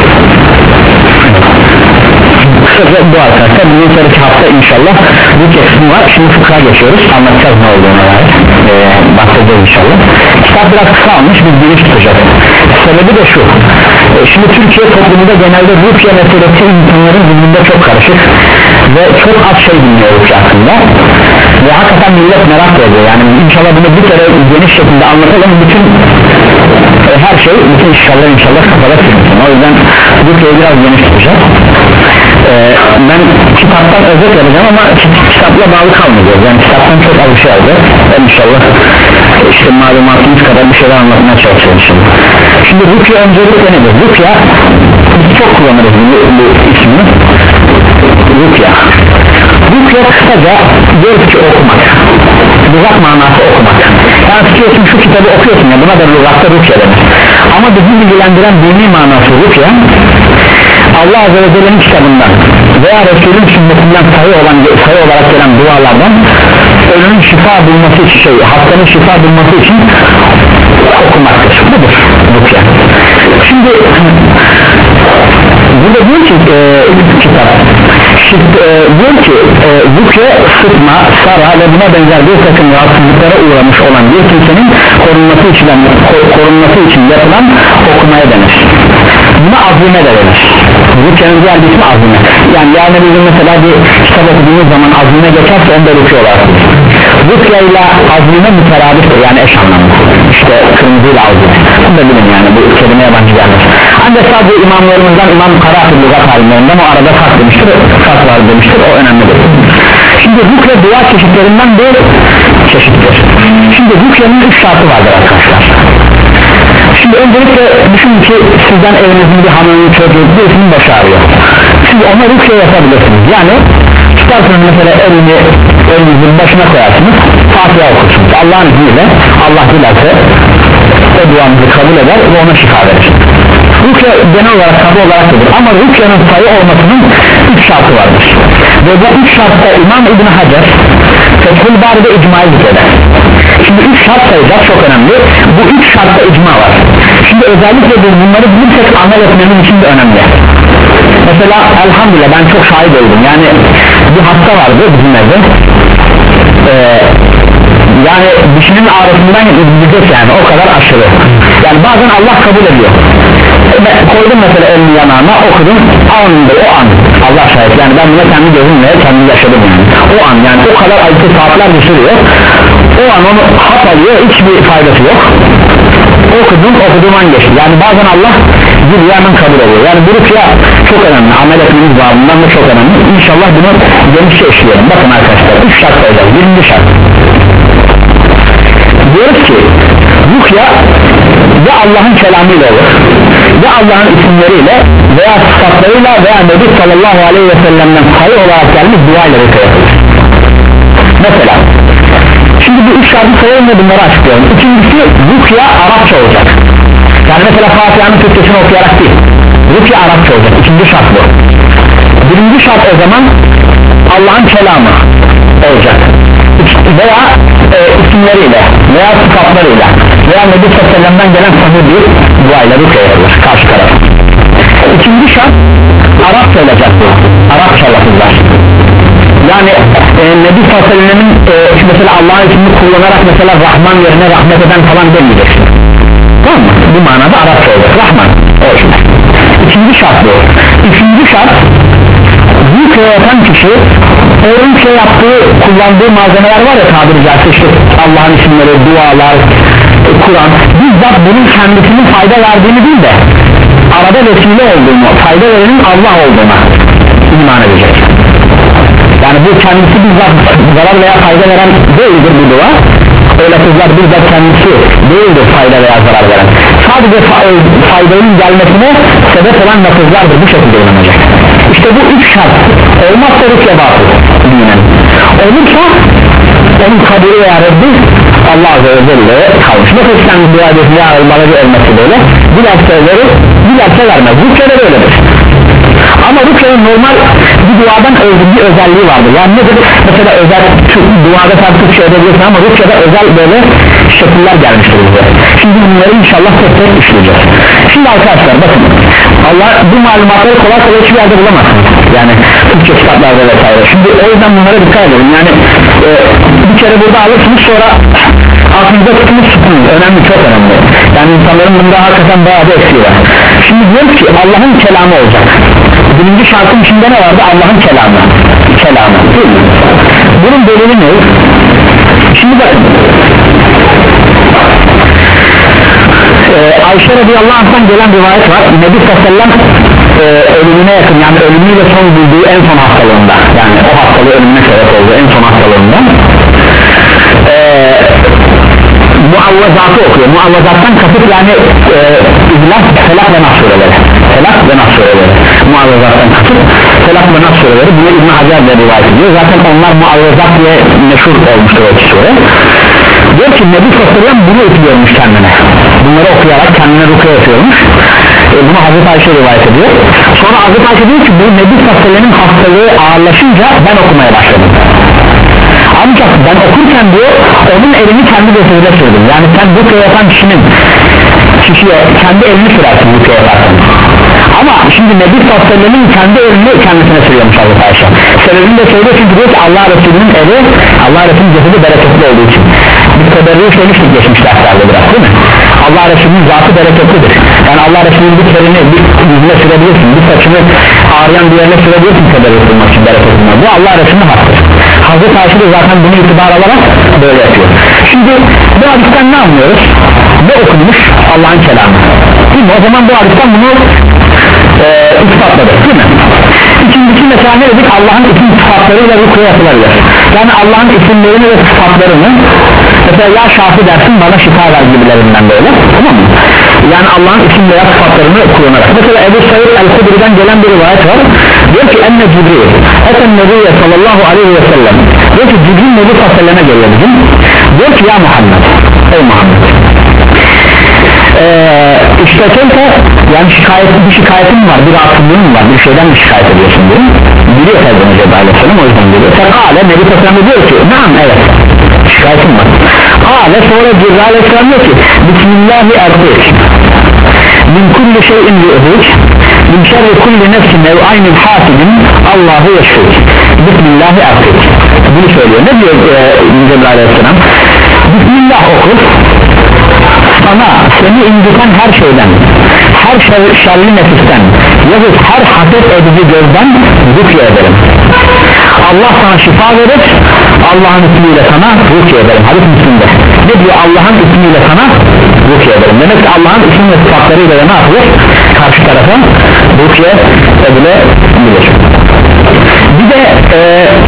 Kısaca bu arkadaşlar, bundan sonraki hafta inşallah bu kısmı var. Şimdi fıkra geçiyoruz, anlatacağız ne olduğuna dair ee, bahsedeceğiz inşallah. Kitap biraz kısa almış, biz geniş tutacağız. Sebebi de şu, ee, şimdi Türkiye toplumunda genelde Rusya meselesi insanların zihninde çok karışık ve çok az şey bilmiyor Rusya hakkında ve hakikaten millet merak ediyor. Yani inşallah bunu bir kere geniş şekilde anlatalım, bütün e, her şey, bütün işgaller inşallah kafada sürünsün. O yüzden Rusya'yı biraz geniş tutacağız. Ee, ben kitaptan özet vereceğim ama kitapla bağlı kalmayacağız, yani kitaptan çok az bir şey aldı. Ben inşallah işte malumatımız kadar bir şeyler anlatmaya çalışıyorum şimdi. Şimdi rükya öncelikle nedir? Rükya çok kullanırız bu, bu ismi. Rükya Rükya kısaca diyoruz ki okumak, lügat manası okumak. Yani tutuyorsun şu kitabı okuyorsun ya, buna da lügatta rükya denir. Ama bizi ilgilendiren dini manası rükya, Allah Azze ve Celle'nin kitabından veya Resulün sünnetinden sayı olan sayı olarak gelen dualardan ölünün şifa bulması için, şey, hastanın şifa bulması için okumaktır. Budur rükya. Şimdi burada diyor ki e, kitap Şimdi, e, diyor ki e, rükya sıtma, sara ve buna benzer bir takım rahatsızlıklara uğramış olan bir kimsenin korunması için, korunması için yapılan okumaya denir. Buna azime de denir. Rükyanın diğer bir ismi azime. Yani yani bizim mesela bir kitap okuduğumuz zaman azime geçerse onda rükya olarak olur. Rükya ile azime müteradiftir, yani eş anlamlı. İşte kırmızıyla azime. Bunu da bilin, yani bu kelime yabancı gelmez. Ancak sadece imamlarımızdan İmam Karahat-ı Lugat alimlerinden o arada fark demiştir, fark var demiştir, o önemlidir. Şimdi rükya dua çeşitlerinden bir çeşittir. Şimdi rükyanın üç şartı vardır arkadaşlar. Şimdi öncelikle düşünün ki sizden evinizin bir hanımın çocuğu birisinin başı ağrıyor. Siz ona rükya yapabilirsiniz. Yani tutarsınız mesela elini elinizin başına koyarsınız, Fatiha okursunuz. Allah'ın izniyle, Allah dilerse o duanızı kabul eder ve ona şifa verir. Rükya genel olarak tabi olarak olur ama rükyanın sayı olmasının üç şartı vardır. Ve bu üç şartta İmam İbn Hacer Fethül Bari'de icmayı zikreder. Şimdi üç şart sayacak, çok önemli. Bu üç şartta icma var. Şimdi özellikle bunları bilirsek amel etmemiz için de önemli. Mesela elhamdülillah ben çok şahit oldum. Yani bir hasta vardı bizim evde. Ee, yani dişinin ağrısından gidecek, yani o kadar aşırı. Yani bazen Allah kabul ediyor. Ben koydum mesela elini yanağına, okudum, anında o an Allah şahit, yani ben buna kendi gözümle kendi yaşadım yani. O an, yani o kadar acı saatlerce sürüyor, o an onu hap alıyor, hiçbir faydası yok. Okudum, okuduğum an geçti. Yani bazen Allah bir hemen kabul ediyor. Yani bu rükya çok önemli, amel etmemiz var, bundan da çok önemli. İnşallah bunu genişçe işleyelim. Bakın arkadaşlar, üç şart koyacağız. Birinci şart, diyoruz ki rükya ya Allah'ın kelamıyla olur, ya Allah'ın isimleriyle veya sıfatlarıyla veya Nebi sallallahu aleyhi ve sellem'den sayı olarak gelmiş dua ile rükya yapılır. Mesela şimdi bu üç şartı sayalım ve bunları açıklayalım. İkincisi, rükya Arapça olacak. Yani mesela Fatiha'nın Türkçesini okuyarak değil, rükya Arapça olacak. İkinci şart bu. Birinci şart o zaman Allah'ın kelamı olacak veya e, isimleriyle veya sıfatlarıyla veya Nebi sallallahu aleyhi ve sellem'den gelen sahih bir duayla rükya yapılır karşı taraf. İkinci şart Arapça olacak bu, Arapça lafızlar. Yani e, Nebi sallallahu aleyhi ve sellem'in e, mesela Allah'ın ismini kullanarak mesela Rahman yerine rahmet eden falan demeyeceksin. Tamam mı? Bu manada Arapça olacak, Rahman o işte. İkinci şart bu. Üçüncü şart, rükya yapan kişi o rükya yaptığı, kullandığı malzemeler var ya, tabiri caizse işte Allah'ın isimleri, dualar, Kur'an, bizzat bunun kendisinin fayda verdiğini değil de arada vesile olduğunu, fayda verenin Allah olduğuna iman edecek. Yani bu kendisi bizzat zarar veya fayda veren değildir bu dua. Öyle kızlar bizzat kendisi değildir fayda veya zarar veren. Sadece faydanın gelmesine sebep olan lafızlardır, bu şekilde inanacak. İşte bu üç şart olmazsa rükya batıl dinen. Olursa onun kabulü veya reddi Allah Azze ve Celle'ye kalmış. Mesela sen dua ediyorsun ya balıcı ölmesi böyle, dilerse verir, dilerse vermez. Rükya da öyledir. Ama rükyanın normal bir duadan bir özelliği vardır. Yani nedir? Mesela özel duada sen Türkçe edebilirsin ama rükyada özel böyle şekiller gelmiştir bize. Şimdi bunları inşallah tek tek işleyeceğiz. Şimdi arkadaşlar bakın, Allah bu malumatları kolay kolay hiçbir yerde bulamazsınız. Yani Türkçe kitaplarda vesaire. Şimdi o yüzden bunlara dikkat edelim. Yani e, bir kere burada alırsınız, sonra aklınıza tutunuz tutunuz. Önemli, çok önemli. Yani insanların bunda hakikaten bayağı bir eksiği var. Şimdi diyoruz ki Allah'ın kelamı olacak. Birinci şartın içinde ne vardı? Allah'ın kelamı. Kelamı değil mi? Bunun delili ne? Şimdi bakın, ee, Ayşe radıyallahu anh'tan gelen rivayet var. Nebi sallallahu aleyhi ve sellem e, ölümüne yakın, yani ölümüyle son bulduğu en son hastalığında, yani o hastalığı ölümüne sebep olduğu en son hastalığında e, muavvazatı okuyor. Muavvazattan kasıt yani e, İhlas, Felak ve Nas sureleri, Felak ve Nas sureleri, muavvazattan kasıt Felak ve Nas sureleri. Bunu İbn Hacer de rivayet ediyor. Zaten onlar muavvazat diye meşhur olmuştur o sure. Diyor ki Nebi sallallahu aleyhi ve sellem bunu üflüyormuş kendine, bunları okuyarak kendine rukiye yapıyormuş. e, bunu Hazreti Ayşe rivayet ediyor. Sonra Hazreti Ayşe diyor ki bu Nebi sallallahu aleyhi ve sellem'in hastalığı ağırlaşınca ben okumaya başladım. Ancak ben okurken diyor onun elini kendi gözüne sürdüm. Yani sen rukiye yapan kişinin kişiye kendi elini sürersin rukiye yaparsan. Ama şimdi Nebi sallallahu aleyhi ve sellem'in kendi elini kendisine sürüyormuş Hazreti Ayşe. Sebebini de söylüyor çünkü diyor ki Allah Resulü'nün eli, Allah Resulü'nün cesedi bereketli olduğu için. Biz kadarıyla söylemiştik geçmiş derslerde biraz, değil mi? Allah Resulü'nün zatı bereketlidir. Yani Allah Resulü'nün bir terini bir yüzüne sürebilirsin, bir saçını ağrıyan bir yerine sürebilirsin kadarıyla kılmak için bereketli. Bu Allah Resulü'nün hakkıdır. Hazreti Ayşe de zaten bunu itibar alarak böyle yapıyor. Şimdi bu hadisten ne anlıyoruz? Ne okunmuş? Allah'ın kelamı. Değil mi? O zaman bu hadisten bunu e, ispatladık, değil mi? İkincisi mesela ne dedik? Allah'ın isim sıfatlarıyla rukiye yapılabilir. Yani Allah'ın isimlerini ve sıfatlarını mesela ya Şafi dersin bana şifa ver gibilerinden böyle, tamam mı? Yani Allah'ın isim veya sıfatlarını kullanarak. Mesela Ebu Said el-Hudri'den gelen bir rivayet var. Diyor ki enne Cibril eten Nebiye sallallahu aleyhi ve sellem, diyor ki Cibril Nebi sallallahu aleyhi ve sellem'e geliyor bizim. Diyor ki ya Muhammed, ey Muhammed, ee, işte kente yani şikayet, bir şikayetin var, bir rahatsızlığın var, bir şeyden mi şikayet ediyorsun diyor. Biliyor Efendimiz Aleyhisselam, o yüzden diyor. Fekale Nebi Aleyhisselam diyor ki naam, evet şikayetim var. Kale sonra Cibril Aleyhisselam diyor ki Bismillahi erdik min kulli şeyin yu'dik min şerri kulli nefsin ev aynil hasidin Allahu yeşfik. Bismillahi erdik. Bunu söylüyor. Ne diyor e, Cibril Aleyhisselam? Bismillah oku, sana seni inciten her şeyden, her şer, şerli nefisten yahut her haset edici gözden rukiye ederim. Allah sana şifa verir, Allah'ın ismiyle sana rukiye ederim. Hadis Müslim'de. Ne diyor? Allah'ın ismiyle sana rukiye ederim. Demek ki Allah'ın isim ve sıfatlarıyla ne yapılır? Karşı tarafa rukiye edilebilir. Bir de e,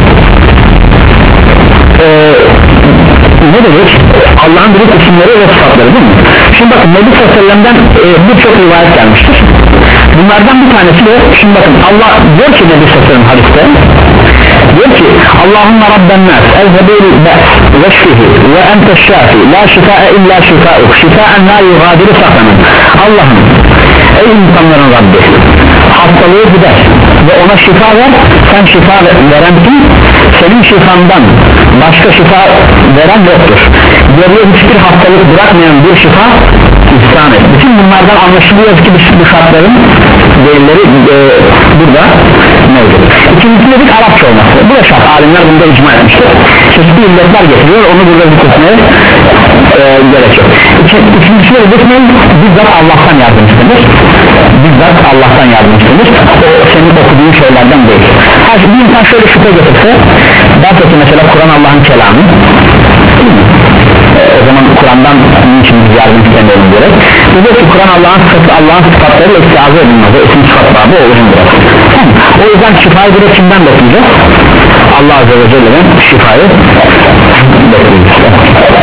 e, ne dedik? Allah'ın büyük isimleri ve sıfatları, değil mi? Şimdi bakın Nebi sallallahu aleyhi ve sellem'den e, birçok rivayet gelmiştir. Bunlardan bir tanesi de şimdi bakın Allah diyor ki Nebi sallallahu aleyhi ve sellem hadiste diyor ki Allahümme Rabben nas el-hebûl be's veşfihi ve enteşşâfi la şifâe illa şifâuk şifâen la yugâdiru sakamen. Allah'ım ey insanların Rabbi, hastalığı gider ve ona şifa ver, sen şifa verensin, senin şifandan başka şifa veren yoktur. Geriye hiçbir hastalık bırakmayan bir şifa ihsan et. Bütün bunlardan anlaşılıyor ki bu şartların delilleri e, burada mevcut. İkincisi dedik Arapça olması. Bu da şart. Alimler bunda icma etmiştir. Çeşitli illetler getiriyor. Onu burada zikretmeye e, gerek yok. İki, ikincisi dedik ne? Bizzat Allah'tan yardım istenir. Bizzat Allah'tan yardım istenir. O senin okuduğun şeylerden değil. Her bir insan şöyle şüphe getirse, derse ki mesela Kur'an Allah'ın kelamı, o zaman Kur'an'dan niçin biz yardım istemeyelim diyerek diyor ki Kur'an Allah'ın sıfatı, Allah'ın sıfatlarıyla istiazı edilmez, o isim sıfat babı o uzun biraz. O yüzden şifayı direkt kimden bekleyeceğiz? Allah Azze ve Celle'den şifayı bekleyeceğiz.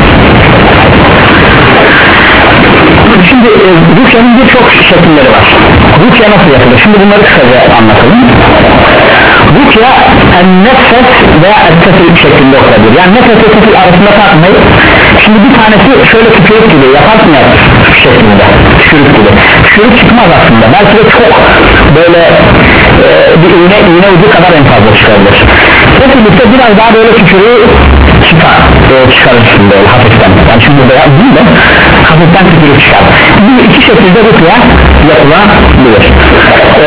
Şimdi e, Rukya'nın birçok şekilleri var. Rukya nasıl yapılır? Şimdi bunları kısaca anlatalım. Rukya en-nefes veya et-tefil şeklinde okuyabilir. Yani nefes ve tefil arasında takmayı. Şimdi bir tanesi şöyle tükürük gibi yaparsın ya şeklinde, tükürük gibi. Tükürük çıkmaz aslında. Belki de çok böyle e, bir iğne, iğne ucu kadar en fazla çıkabilir. Tefil ise biraz daha böyle tükürüğü çıkar, e, çıkarırsın böyle hafiften. Yani şimdi burada değil de hafiften tükürük çıkar. Bu iki şekilde rukya yapılabilir. E,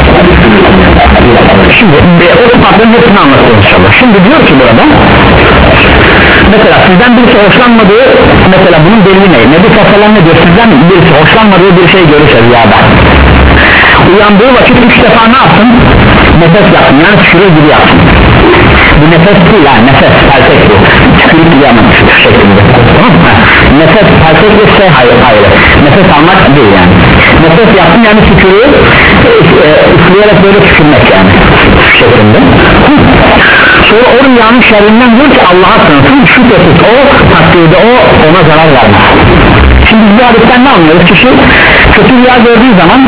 şimdi e, o sıfatların hepsini anlatıyoruz inşallah. Şimdi diyor ki burada mesela sizden birisi hoşlanmadığı, mesela bunun delili ne? Nebi sallallahu ne diyor? Sizden birisi hoşlanmadığı bir şey görürse rüyada, uyandığı vakit üç defa ne yapsın? Nefes yapsın, yani tükürür gibi yapsın. Bu nefes değil yani, nefes erkek bu, tükürük gibi ama tükürük şeklinde, tamam mı? nefes parçak ve şey hayır, hayır nefes almak değil yani nefes yaptım yani tükürüğü e, üfleyerek böyle tükürmek yani şeklinde. Sonra o rüyanın şerrinden diyor ki Allah'a sığınsın, şüphesiz o takdirde o ona zarar vermez. Şimdi bu hadisten ne anlıyoruz? Kişi kötü rüya gördüğü zaman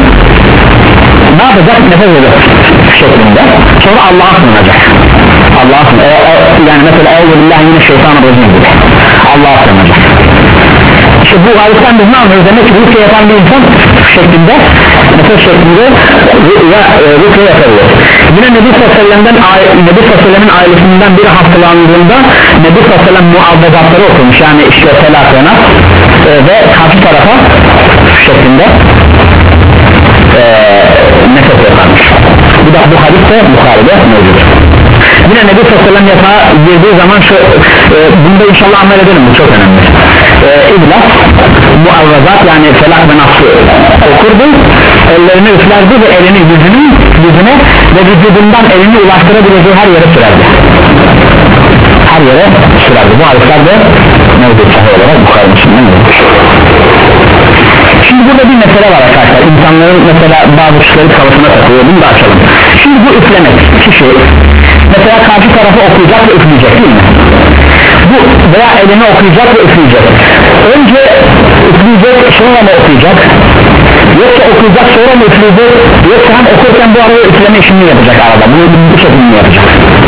ne yapacak? Nefes alacak şeklinde. Sonra Allah'a sığınacak. Allah'a sığınacak. E, e, yani mesela Euzubillahimineşşeytanirracim yine şeytanın racim gibi Allah'a sığınacak. İşte bu hadisten biz ne anlıyoruz? Demek ki rükye yapan bir insan şeklinde nefes şeklinde rükye yapabilir. Yine Nebi sallallahu aleyhi ve sellem'den Nebi sallallahu aleyhi ve sellem'in ailesinden biri hastalandığında Nebi sallallahu aleyhi ve sellem muazzazatları okumuş yani işte telafena e, ve karşı tarafa şeklinde e, nefes yaparmış. Bu da bu hadis de Bukhari'de mevcut. Yine Nebi sallallahu aleyhi ve sellem yatağa girdiği zaman şu, e, bunda inşallah amel edelim, bu çok önemli. e, İblas muazzazat yani felak ve nasıl okurdu, ellerini üflerdi ve elini yüzünü, yüzüne ve vücudundan elini ulaştırabileceği her yere sürerdi. Her yere sürerdi. Bu hadisler de mevcut sahih olarak Bukhari Müslim'den mevcut. Şimdi burada bir mesele var arkadaşlar, insanların mesela bazı kişileri kafasına takıyor, bunu da açalım. Şimdi bu üflemek, kişi mesela karşı tarafa okuyacak ve üfleyecek değil mi? Bu veya elini okuyacak ve üfleyecek. Önce üfleyecek sonra mı okuyacak? Yoksa okuyacak sonra mı üfleyecek? Yoksa hem okurken bu arada üfleme işini yapacak arada, bunu bu şekilde yapacak?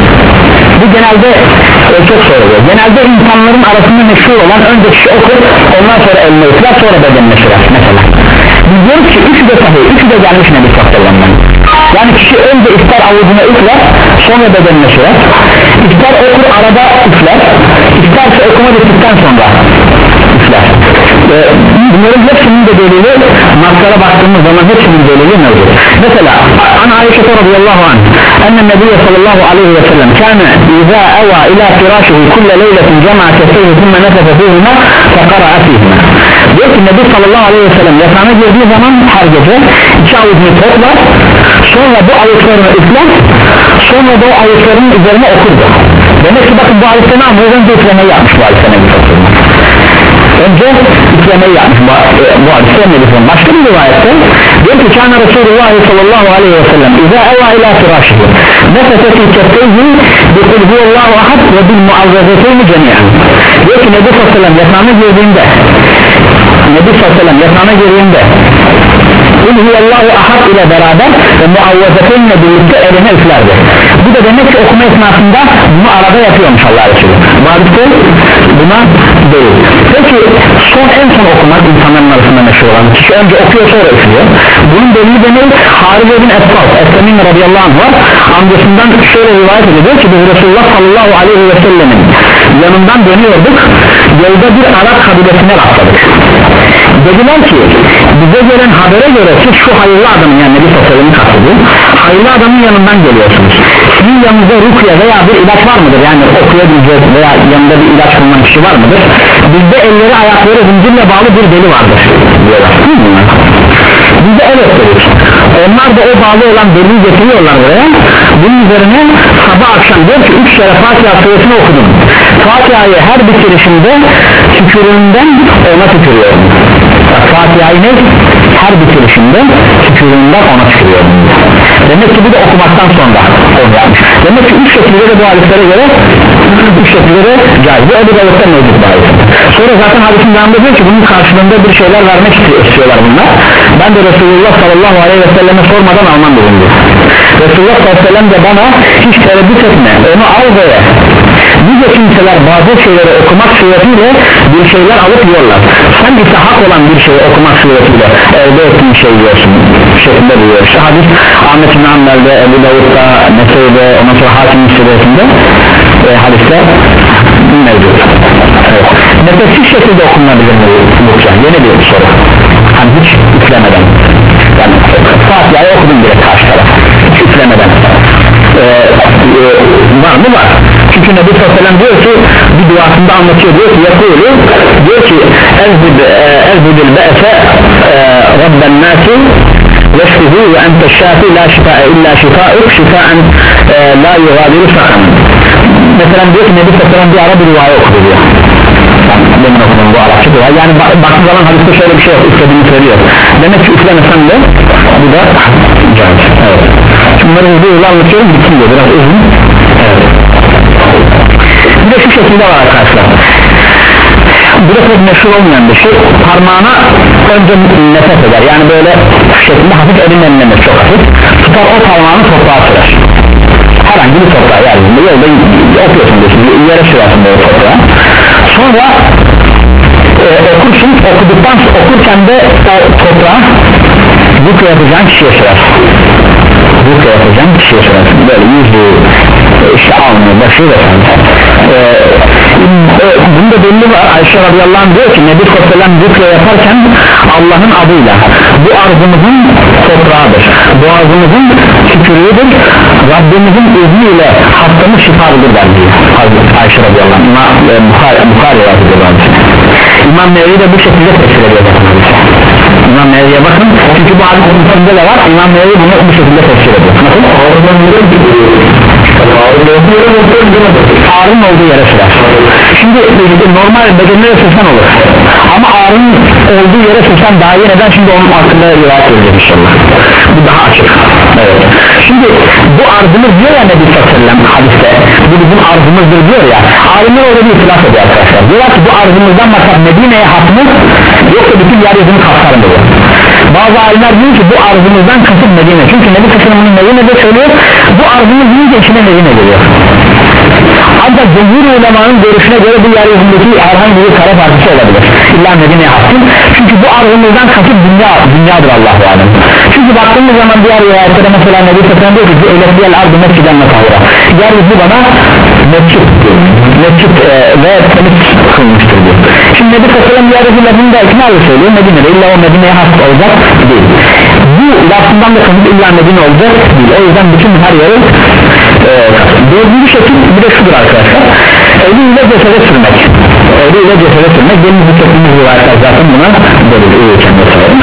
Bu genelde e, çok soruluyor. Genelde insanların arasında meşhur olan önce kişi okur, ondan sonra eline üfler, sonra bedenine sürer mesela. Biz diyoruz ki üçü de sahih, üçü de gelmiş Nebi sallallahu. Yani kişi önce iftar avucuna üfler, sonra bedenine sürer. İftar okur, arada üfler. İftarsa okuma bittikten sonra üfler. Ee, bunların hepsinin de delili, naklara baktığımız zaman hepsinin delili mevcut. Mesela An Ayşe radıyallahu anh enne Nebiye sallallahu aleyhi ve sellem kâne izâ evâ ilâ firâşihi kulle leyletin cema'a keseyhi thümme nefese fîhime fekara'a fîhime. Diyor ki Nebi sallallahu aleyhi ve sellem yatağına girdiği zaman her gece iki avucunu toplar, sonra bu avuçlarını üfler, sonra da o avuçlarının üzerine okurdu. Demek ki bakın bu hadiste ne yapıyor? Önce üflemeyi yapmış bu hadiste Nebi sallallahu aleyhi ve sellem. Önce üflemeyi yapmış bu, bu hadiste Nebi sallallahu. Başka bir rivayette diyor ki kâne Resulullah sallallahu aleyhi ve sellem izâ evâ ilâ firâşihi nefese fî kefteyhi bi kul huvallahu ahad ve bil muazzazateyni cemi'an. Diyor ki Nebi sallallahu aleyhi ve sellem yatağına girdiğinde Nebi sallallahu aleyhi ve sellem yatağına girdiğinde kul huvallahu ahad ile beraber ve muazzazateyni birlikte eline üflerdi. Bu da demek ki okuma esnasında bunu arada yapıyormuş Allah Resulü. Bu hadiste buna değil. Peki son en son okumak insanların arasında meşhur olan kişi önce okuyor sonra üflüyor. Bunun delili de ne? Harice bin Esfal Essemin radıyallahu anh var. Amcasından şöyle rivayet ediyor ki biz Resulullah sallallahu aleyhi ve sellemin yanından dönüyorduk, yolda bir Arap kabilesine rastladık. Dediler ki bize gelen habere göre siz şu hayırlı adamın, yani Nebi sallallahu aleyhi ve sellem'in kastediyor, hayırlı adamın yanından geliyorsunuz. Sizin yanınızda rukya veya bir ilaç var mıdır? Yani okuyabilecek veya yanında bir ilaç bulunan kişi var mıdır? Bizde elleri ayakları zincirle bağlı bir deli vardır diyorlar. Bizde evet dedik. Onlar da o bağlı olan deliği getiriyorlar buraya. Bunun üzerine sabah akşam diyor ki üç kere Fatiha suresini okudum. Fatiha'yı her bitirişinde tükürüğünden ona tükürüyorum. Fatiha'yı ne? Her bitirişinde tükürüğünden ona tükürüyorum. Demek ki bu da okumaktan sonra onu yapmış. Demek ki üç şekilde de bu hadislere göre üç şekilde de caiz. Bu Ebu Davud'da mevcut bu hadis. Sonra zaten hadisin devamında diyor ki bunun karşılığında bir şeyler vermek istiyorlar bunlar. Ben de Resulullah sallallahu aleyhi ve selleme sormadan almam dedim diyor. Resulullah sallallahu aleyhi ve sellem de bana hiç tereddüt etme, onu al ve nice kimseler bazı şeyleri okumak suretiyle bir şeyler alıp yiyorlar. Sen ise hak olan bir şeyi okumak suretiyle elde ettiğin şey yiyorsun şeklinde buyuruyor. İşte hadis Ahmet bin Hanbel'de, Ebu Davud'da, Nesai'de, ondan sonra Hakim Müslim'de e, hadisler mevcut. Evet. Nefessiz şekilde okunabilir mi bu? Yeni bir soru. Hani hiç üflemeden. Yani Fatiha'yı okudum direkt karşı taraf. Hiç üflemeden. Ee, e, var mı? Var. Çünkü Nebi sallallahu aleyhi ve sellem diyor ki bir duasında anlatıyor, diyor ki yapıyor, diyor ki ezbudil be'se rabben nasi veşfihu ve ente şafi la şifae illa şifauk şifaen la yugadiru sakam. Mesela diyor ki Nebi sallallahu aleyhi ve sellem bir ara bir duayı okudu diyor. Benim okudum bu ara açık olay. Yani baktığın zaman hadiste şöyle bir şey yok, üflediğini söylüyor. Demek ki üflemesen de bu da caiz. Evet. Bunları hızlı hızlı anlatıyorum, bitsin diyor biraz uzun. Evet. Bir de şu şekilde var arkadaşlar. Bu da çok meşhur olmayan bir şey. Parmağına önce nefes eder, yani böyle şeklinde hafif elin elinde çok hafif tutar, o parmağını toprağa sürer. Herhangi bir toprağa, yani yolda okuyorsun diyorsun, yere sürersin böyle toprağa. Sonra e, okursun, okuduktan okurken de o toprağa zikre yapacağın kişiye sürer. Zikre yapacağın kişiye sürer. Böyle yüzü, işte alnı, başı ve sen. Ee, e, bunda belli var. Ayşe radıyallahu anh diyor ki Nebi sallallahu aleyhi ve sellem zikre yaparken Allah'ın adıyla, bu arzumuzun toprağıdır, boğazımızın tükürüğüdür, Rabbimizin izniyle hastamız şifalıdır der diyor Ayşe radıyallahu anh. İmam e, Bukhari radıyallahu anh. İmam Nevevi de bu şekilde tefsir ediyor. İmam Nevevi'ye bakın, çünkü bu hadis üstünde de var. İmam Nevevi bunu bu şekilde tefsir ediyor. Nasıl? Ağrın olduğu yere sürer. Şimdi normal bedenine sürsen olur, ama ağrın olduğu yere sürsen daha iyi. Neden? Şimdi onun hakkında rivayet edeceğiz inşallah. Bu daha açık. Evet. Şimdi bu arzımız diyor ya Nebi sallallahu aleyhi ve sellem hadiste, bu bizim arzımızdır diyor ya. Alimler orada bir itilaf ediyor arkadaşlar. Diyorlar ki bu arzımızdan maksat Medine'ye hatmı, yoksa bütün yeryüzünü kapsar mı diyor. Bazı alimler diyor ki bu arzımızdan kasıt Medine, çünkü Nebi sallallahu aleyhi ve sellem Medine'de söylüyor, bu arzımız deyince içine Medine geliyor. Ancak cumhur ulemanın görüşüne göre bu yeryüzündeki herhangi bir kara partisi olabilir, İlla Medine'ye hakkın, çünkü bu arzımızdan kasıt dünya, dünyadır Allah'u alem. Çünkü baktığımız zaman diğer rivayetlere mesela Nebi sallallahu aleyhi ve sellem diyor ki eyletiyen ardı mesciden metahura, yeryüzü bana mescid mescid e, ve temiz kılmıştır diyor. Şimdi Nebi sallallahu aleyhi ve sellem yeryüzü lafını da ikna söylüyor, Medine'de, illa o Medine'ye has olacak değil. Bu lafından da kasıt illa Medine olacak değil. O yüzden bütün her yeri e, dördüncü şekil bir de şudur arkadaşlar, eliyle cesede sürmek, eliyle cesede sürmek benim zikrettiğimiz rivayetler zaten buna delil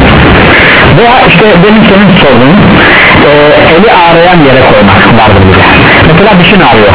veya işte benim senin sorduğun e, eli ağrıyan yere koymak vardır bir de. Mesela dişin ağrıyor,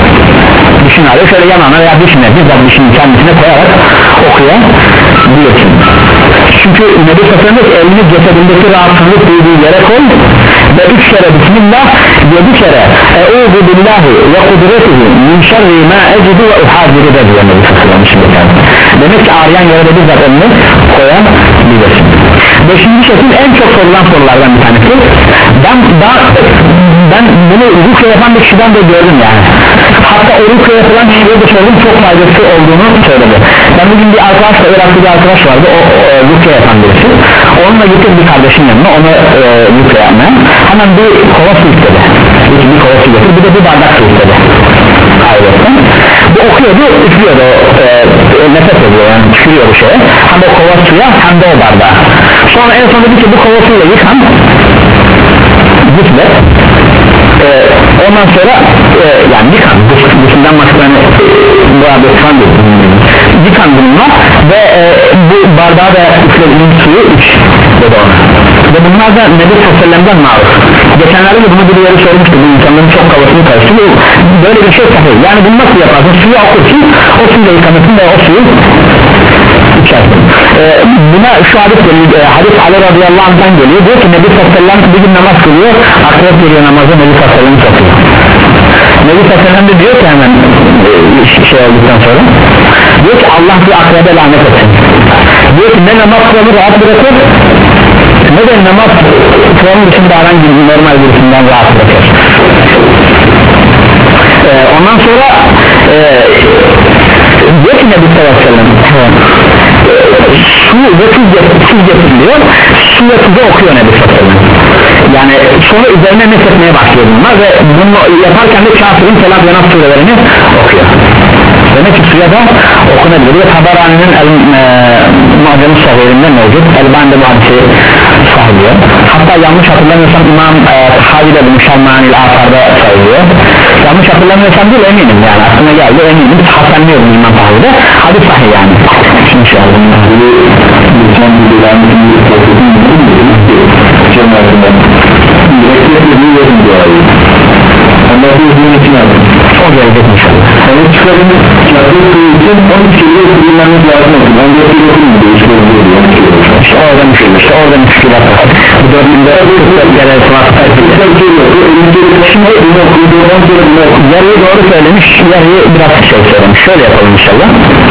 dişin ağrıyor, şöyle yanına veya dişine, bizzat dişinin kendisine koyarak okuyabilirsin. Çünkü Nebi sallallahu aleyhi ve sellem elini cesedindeki rahatsızlık duyduğu yere koy ve üç kere Bismillah, yedi kere Eûzu billahi ve kudretihi min şerri ma ecidu ve uhadiru da diyor Nebi sallallahu aleyhi ve sellem. Demek ki ağrıyan yere de bizzat elini koyabilirsin. Beşinci şekil en çok sorulan sorulardan bir tanesi. Ben, ben, ben bunu rükû yapan bir kişiden de gördüm yani. Hatta o rükû yapılan kişiye de sordum, çok faydası olduğunu söyledi. Ben bugün bir arkadaşla, Iraklı bir arkadaş vardı, o, o rükû yapan birisi. Onunla gittim bir kardeşim yanına, onu e, rükû yapmaya. Hemen bir kova su istedi. Bir, bir kova su getirdi, bir de bir bardak su istedi. Ayrıca bu okuyordu, üflüyordu, e, e, nefes ediyor yani, tükürüyor bu şeye. Hem o kova suya hem de o bardağa. Sonra en son dedi ki bu kova suyla yıkan, gitme. Ee, ondan sonra e, yani yıkan, dışından maksatlarını bu arada yıkan değil, yıkan bununla ve e, bu bardağı da üflediğin suyu iç dedi ona. Ve bunlar da Nebi sallallahu aleyhi ve sellem'den maruf. Geçenlerde de bunu bir yere sormuştu, bu insanların çok kafasını karıştı, böyle bir şey sahih. Yani bunu nasıl yaparsın? Suyu okursun, o suyla yıkanırsın ve o suyu içersin. Ee, buna şu hadis geliyor, e, hadis Ali radıyallahu anh'tan geliyor, diyor ki Nebi sallallahu aleyhi ve sellem bir gün namaz kılıyor, akrep geliyor namaza, Nebi sallallahu aleyhi ve sellem sokuyor. Nebi sallallahu aleyhi ve sellem de diyor ki hemen e, şey olduktan sonra, diyor ki Allah bir akrebe lanet etsin. Diyor ki ne namaz kılanı rahat bırakır, ne de namaz kılanı dışında herhangi bir normal birisinden rahat bırakır. Ee, ondan sonra e, diyor ki Nebi sallallahu aleyhi ve sellem su ve tuz getiriliyor, su ve tuzu okuyor Nebi sallallahu aleyhi ve sellem. Yani sonra üzerine mesletmeye başlıyor bunlar ve bunu yaparken de kafirin selam yanan surelerini okuyor. Demek ki suya da okunabilir ve Tabarani'nin Mu'cem-i Sagir'inde mevcut. Elbani de bu hadisi sahibiyor. Hatta yanlış hatırlamıyorsam İmam e, Tahavi de bunu Şalmani'l Asar'da sayılıyor. Yanlış hatırlamıyorsam değil, eminim yani, aklıma geldi, eminim hasenliyordum İmam Tahavi'de. Hadis sahih yani. İnşallah. O gelecek inşallah. Onu çıkarın, çıkardığı suyu için on üç kere bilmemiz lazım olsun on dört yıl okuyun mu değişik oluyor işte orada müşkül işte orada müşkül var bu dördünde şimdi yarıyı doğru söylemiş yarıyı biraz şey söylemiş şöyle yapalım inşallah.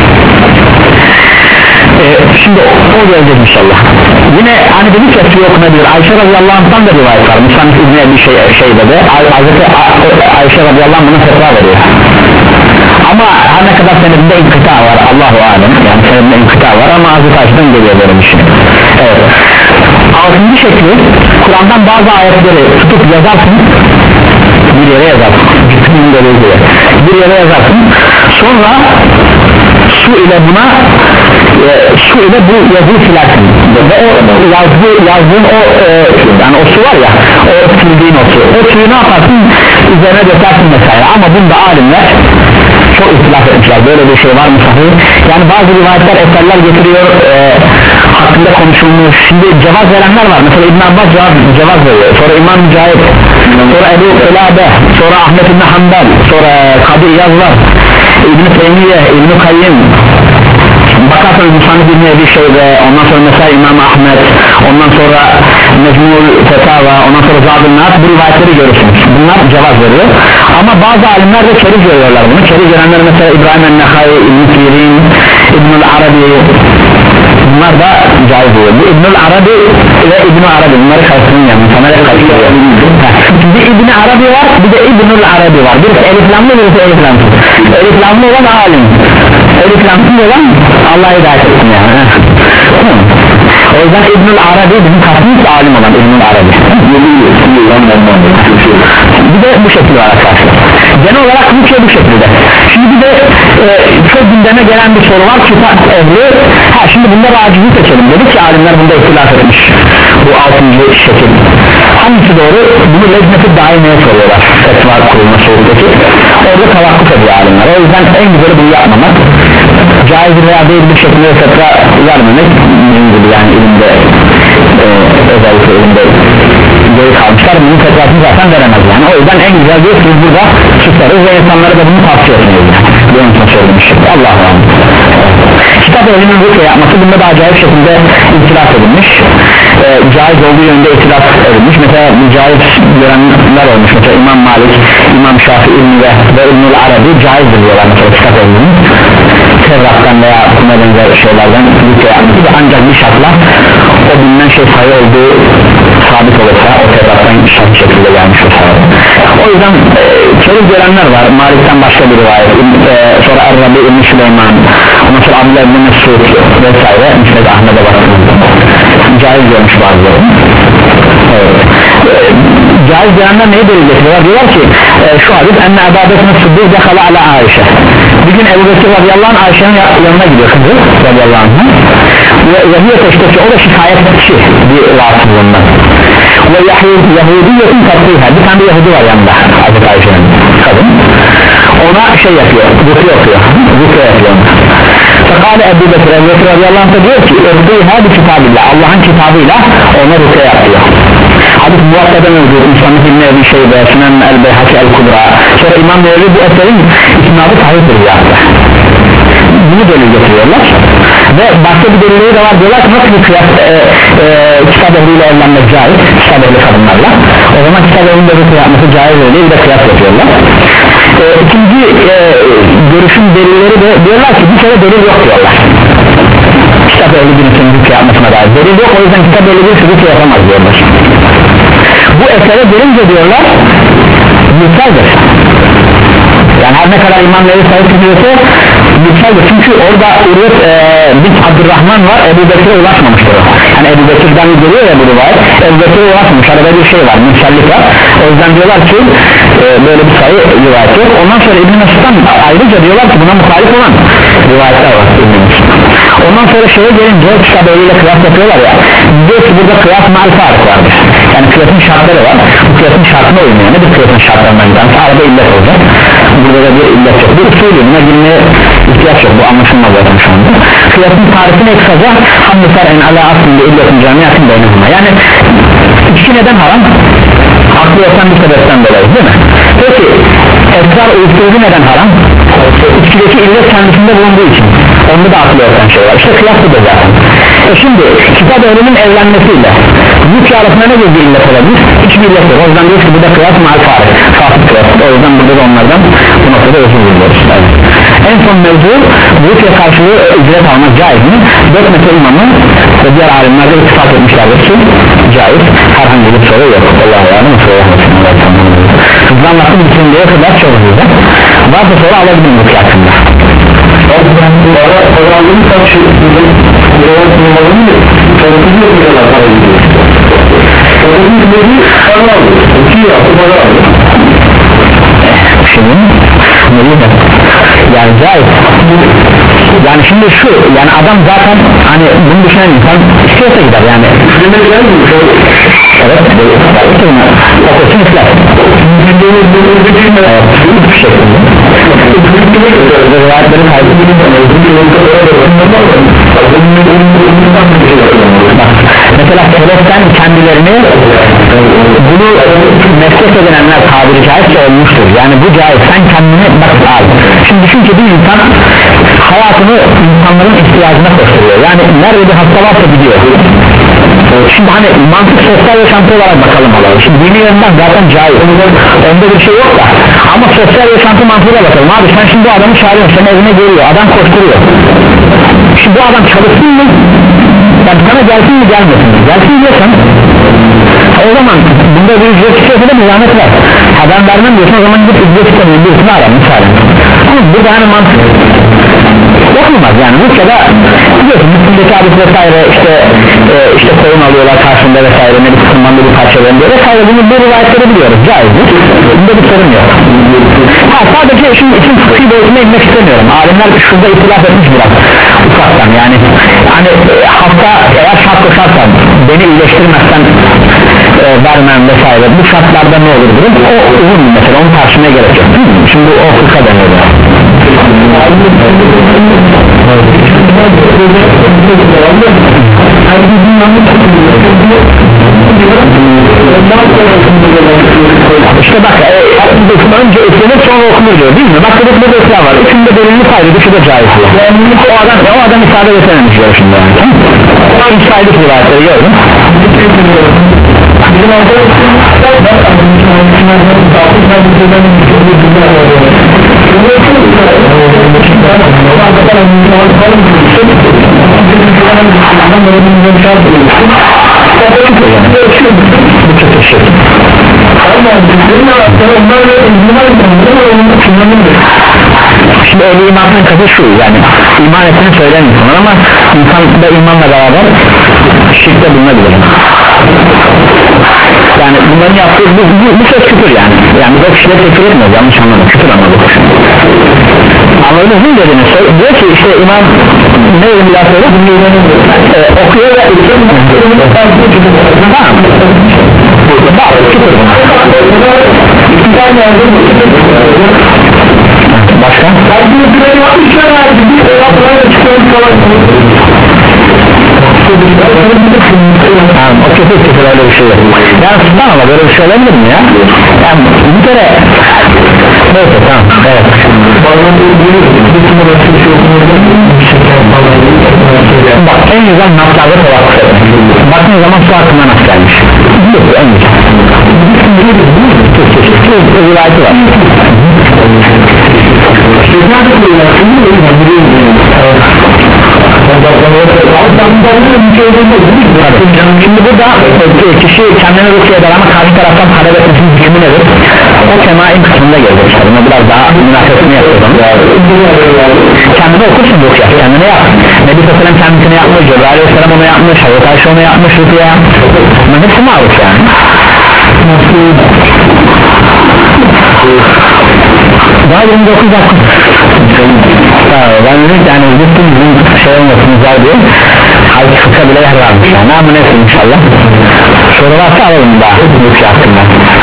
Ee, şimdi o geleceğiz inşallah. Yine hani dedik ya suyu okunabilir. Ayşe radıyallahu anh'tan da rivayet var. Müslüman İbni bir şey, şeyde de Hazreti Ayşe radıyallahu anh buna fetva veriyor. Ama her ne kadar senedinde inkıta var, Allahu alem, yani senedinde inkıta var ama Hazreti Ayşe'den geliyor böyle bir şey. Evet. Altıncı şekli, Kur'an'dan bazı ayetleri tutup yazarsın, bir yere yazarsın, bir yere yazarsın, sonra su ile buna e, su ile bu yazıyı silersin ve o yazdığı, yazdığın o e, yani o su var ya o sildiğin o su o suyu ne yaparsın üzerine dökersin mesela ama bunda alimler çok ihtilaf etmişler böyle bir şey var mı sahih yani bazı rivayetler eserler getiriyor e, hakkında konuşulmuş şimdi cevaz verenler var mesela İbn Abbas cevaz, cevaz veriyor sonra İmam Mücahit sonra Ebu Elabe sonra Ahmet İbn Hanbel sonra Kadir İyaz var İbn-i Teymiye, İbn-i Kayyim bakarsanız Müslüman İbn-i bir şeyde ondan sonra mesela İmam Ahmet ondan sonra Mecmul Fetava ondan sonra Zadın Nas bu rivayetleri görürsünüz bunlar cevaz veriyor ama bazı alimler de keriz veriyorlar bunu keriz verenler mesela İbrahim el-Nehai, İbn-i Sirin İbn-i Arabi bunlar da caiz diyor bu İbn-i Arabi ve İbn-i Arabi bunları karşılığın yani insanlar hep karşılıyor bir İbn-i Arabi var bir de İbn-i Arabi var birisi eliflamlı birisi eliflamsız eliflamlı olan alim eliflamsız olan Allah'a hidayet etsin yani o yüzden İbn-i Arabi bizim karşımız alim olan İbn-i Arabi bir de bu şekilde var arkadaşlar genel olarak bu şey bu şekilde şimdi bir de e, çok gündeme gelen bir soru var kitap ehli ha şimdi bunda racihi seçelim dedik ki alimler bunda ihtilaf etmiş bu altıncı şekil hangisi doğru bunu lezmeti daimeye soruyorlar fetva kurulma soruldaki orada tavakkuf ediyor alimler o yüzden en güzeli bunu yapmamak caiz veya değil bir şekilde fetva vermemek gibi yani ilimde e, özellikle ilimde geri kalmışlar bunun fetvasını zaten veremez yani o yüzden en güzel diyor siz burada susarız ve insanlara da bunu tavsiye etmeyiz bu en son söylemiş Allah'a emanet kitap ehlinin rükû yapması bunda da acayip şekilde itiraf edilmiş e, caiz olduğu yönde itiraf edilmiş mesela caiz görenler olmuş mesela İmam Malik, İmam Şafii ve, ve İbn-i Arabi caiz diyorlar mesela kitap ehlinin Tevrat'tan veya buna benzer şeylerden rükû yapması ancak bir şartla o bilinen şey sayı olduğu sabit olursa o Tevrat'tan şart şekilde gelmiş olsa o yüzden e, keriz görenler var Malik'ten başka bir rivayet e, sonra Er-Rabi İbn-i Süleyman ondan sonra Abdullah İbn-i Mesud vesaire Müsned Ahmet'e baktığımızda caiz görmüş bazıları evet. e, caiz görenler neyi delil getiriyorlar diyorlar ki e, şu hadis enne Ebu Bekir Sıddık dekhala ala Ayşe bir gün Ebu Bekir radıyallahu anh Ayşe'nin yanına gidiyor kızı radıyallahu anh ve Yahudiye teşteki o da şikayetçi bir rahatsızlığından ve Yahudiyetin tatlıha bir tane Yahudi var yanında Hazreti Ayşe'nin kadın ona şey yapıyor rükû yapıyor rükû yapıyor Fakale Ebu Bekir Ebu Bekir radıyallahu anh da diyor ki rükûha bi kitabillah Allah'ın kitabıyla ona rükû yapıyor hadis muvakkada mevcut İslam'ın ilmi bir şeyde Sünen el-Beyhaki el-Kubra sonra İmam Nevevi bu eserin isnadı sahiptir yaptı bunu delil getiriyorlar ve başka bir delilleri de var diyorlar ki nasıl bir kıyas e, e, kitap ehliyle evlenmek caiz kitap ehli kadınlarla o zaman kitap ehlinde rükû yapması caiz değil bir de kıyas yapıyorlar e, ikinci e, görüşün delilleri de diyorlar ki bir kere delil yok diyorlar kitap ehli birisinin rükû yapmasına dair delil yok o yüzden kitap ehli birisi rükû yapamaz diyorlar bu esere gelince diyorlar yükseldir yani her ne kadar İmam Nevi sahip tutuyorsa yükseldir çünkü orada Urvet e, bin Abdurrahman var Ebu Bekir'e ulaşmamıştır o yani Ebu Bekir'den görüyor ya bu rivayet Ebu Bekir'e ulaşmamış arada bir şey var müksellik var o yüzden diyorlar ki e, böyle bir sayı rivayet yok ondan sonra İbn-i Mesud'dan ayrıca diyorlar ki buna muhalif olan rivayetler var İbn-i Mesud ondan sonra şeye gelince kitap eliyle kıyas yapıyorlar ya diyor ki burada kıyas mal fark vardır yani kıyasın şartları var bu kıyasın şartına uymuyor nedir kıyasın şartlarından bir tanesi arada illet olacak burada da bir illet yok bu usulü buna girmeye ihtiyaç yok bu anlaşılmaz zaten şu anda kıyasın tarifine kısaca hamd-ı fer'in ala aslında illetin camiatın beynihuma yani içki neden haram? Aklı yoktan bir sebepten dolayı değil mi? Peki esrar uyuşturucu neden haram? İçkideki illet kendisinde bulunduğu için onda da aklı yoktan şey var, işte kıyas budur zaten. E şimdi kitap ehlinin evlenmesiyle bu iki arasında ne bir illet olabilir? Hiçbir illet yok. O yüzden diyoruz ki bu da kıyas mal fark, fasık kıyas. O yüzden burada da onlardan bu noktada özür diliyoruz. Evet. En son mevzu bu ülkeye karşılığı ücret almak caiz mi? Dört metre imamı ve diğer alimler de ittifak etmişlerdir ki caiz, herhangi bir soru yok. Allah'a yardım et. Hızlı anlattım bitirmeye kadar çok hızlı. Varsa soru alabilirim bu hakkında. Kazandığım kaç şey Kazandığım numaranın tanıtıcı bir kadar para gidiyor. Kazandığım dedi para aldı. İki yaptı para aldı. Şimdi ne diyeyim? Yani caiz. Yani şimdi şu, yani adam zaten hani bunu düşünen insan istiyorsa gider yani. Üfleme gider mi? Evet, okusun iflas. Evet, bu şekilde. Rivayetleri kaybedilir. Mesela seleften kendilerini bunu nefret edilenler tabiri caizse olmuştur. Yani bu caiz, sen kendini bak al. Şimdi düşün ki bir insan hayatını insanların ihtiyacına koşturuyor. Yani nerede bir hasta varsa gidiyor. Şimdi hani mantık sosyal yaşantı olarak bakalım alalım. Şimdi dini yönden zaten caiz, onda bir şey yok da, ama sosyal yaşantı mantığıyla bakalım. Abi sen şimdi bu adamı çağırıyorsun, sen evine geliyor, adam koşturuyor. Şimdi bu adam çalışsın mı? Yani sana gelsin mi gelmesin mi? Gelsin diyorsan o zaman bunda bir ücret istiyorsa da bir zahmet var. Ha ben vermem diyorsun, o zaman gidip ücret istemiyor, birisini ara misal. Ama burada hani mantık yapılmaz yani. Rusya'da biliyorsun üstündeki hadis vesaire işte e, işte koyun alıyorlar karşında vesaire, ne bir kısımda bir parça veriliyor vesaire, bunu bu rivayetleri biliyoruz, caizdir. Bunda bir sorun yok. Ha sadece şimdi için fıkhi boyutuna inmek istemiyorum. Alimler şurada itilaf etmiş biraz ufaktan yani. Hani e, hafta eğer şart koşarsan beni iyileştirmezsen e, vermem vesaire, bu şartlarda ne olur durum? O uzun mesela, onu tartışmaya gerek yok. Şimdi o fıkha deniyor. İşte bak e, önce üflenir sonra okunur diyor değil mi? Bak dedik burada ıslah var, üçünde belirli saydı, dışı da caiz diyor. O adam, o adam ifade edememiş diyor şimdi yani. Hiç saydık rivayetleri gördüm. Bizim bu kötü şey. Şimdi öyle imanın katı şu yani, iman ettiğini söyleyen insanlar ama insan da imanla beraber şirkte bulunabilir. Yani bunların yaptığı bu, bu, bu söz küfür yani. Yani bu kişiler tekfir etmiyor, yanlış anladım, küfür anladım. Anladınız mı dediğini? Diyor ki işte imam ne öyle bir laf öyle ee, okuyor ve tamam bak küfür buna. Başka? Tamam, o küfür küfür öyle bir şey yok. Yani subhanallah böyle bir şey olabilir mi ya? Yani bir kere neyse tamam evet. Bak en güzel naslarda tevakuf etmek. Baktığın zaman su hakkında nasıl gelmiş? Bu en güzel. Bu rivayeti var. Şimdi burada kişi kendini rukiye eder ama karşı taraftan talep etmesinin hükmü nedir? O kemain kısmında gelir işte, bunu biraz daha münasebesini yapıyoruz. Kendine okursun rukiye, kendine yap. Nebi Sallam kendisine yapmış, Cebrail Aleyhisselam onu yapmış, Hazreti Ayşe onu yapmış rukiye. Bunun hepsi maruf yani. Daha yirmi dokuz dakika. Ben dedim yani bizim şey olmasın güzel diye halk fıkha bile yer varmış yani, ama neyse inşallah soru varsa alalım daha bu şey hakkında.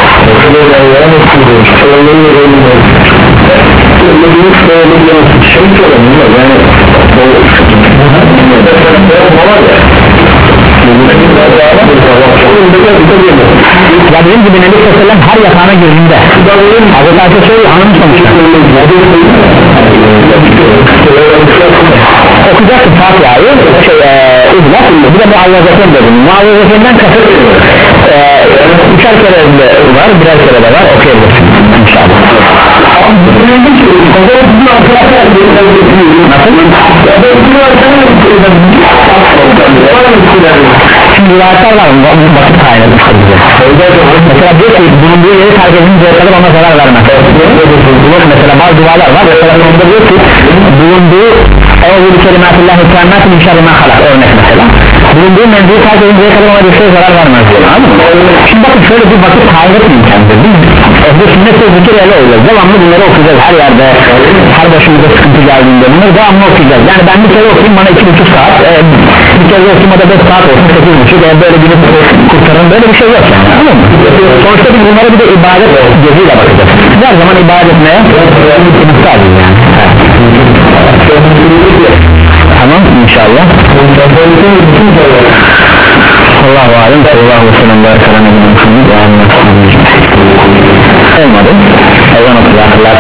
Ya dediğim gibi Nebi Sallam her yatağına girdiğinde Hazreti Ayşe söylüyor, hanım sonuçta okuyacaksın Fatiha'yı şey e, İzler bir de muavvezetten dedim muavvezetenden kasıt e, üçer kere de var birer kere de var okuyabilirsin inşallah. Şimdi rivayetler var mı? Basit kaynadı mesela diyor ki bulunduğu yeri terk edinceye kadar ona zarar vermez. Mesela bazı dualar var mesela sonunda diyor ki bulunduğu Eûzü kelimâtillâhi tâmmâti min şerri mâ halak örnek mesela bulunduğu mevzuyu terk edinceye kadar ona bir şey zarar vermez diyor. Şimdi bakın şöyle bir vakit tayin etmeyin kendinize biz ehli sünnet ve zikir ele oluyoruz devamlı bunları okuyacağız her yerde her başımıza sıkıntı geldiğinde bunları devamlı okuyacağız yani ben bir kere okuyayım bana iki buçuk saat e, bir kere okuyayım da beş saat olsun sekiz buçuk e, böyle gidip kurtarın böyle bir şey yok yani anladın mı? Sonuçta biz bunlara bir de ibadet gözüyle bakacağız her zaman ibadet etmeye muhtacız yani tamam inşallah Allahu alem sallallahu aleyhi ve sellem olmadı ezan okuyor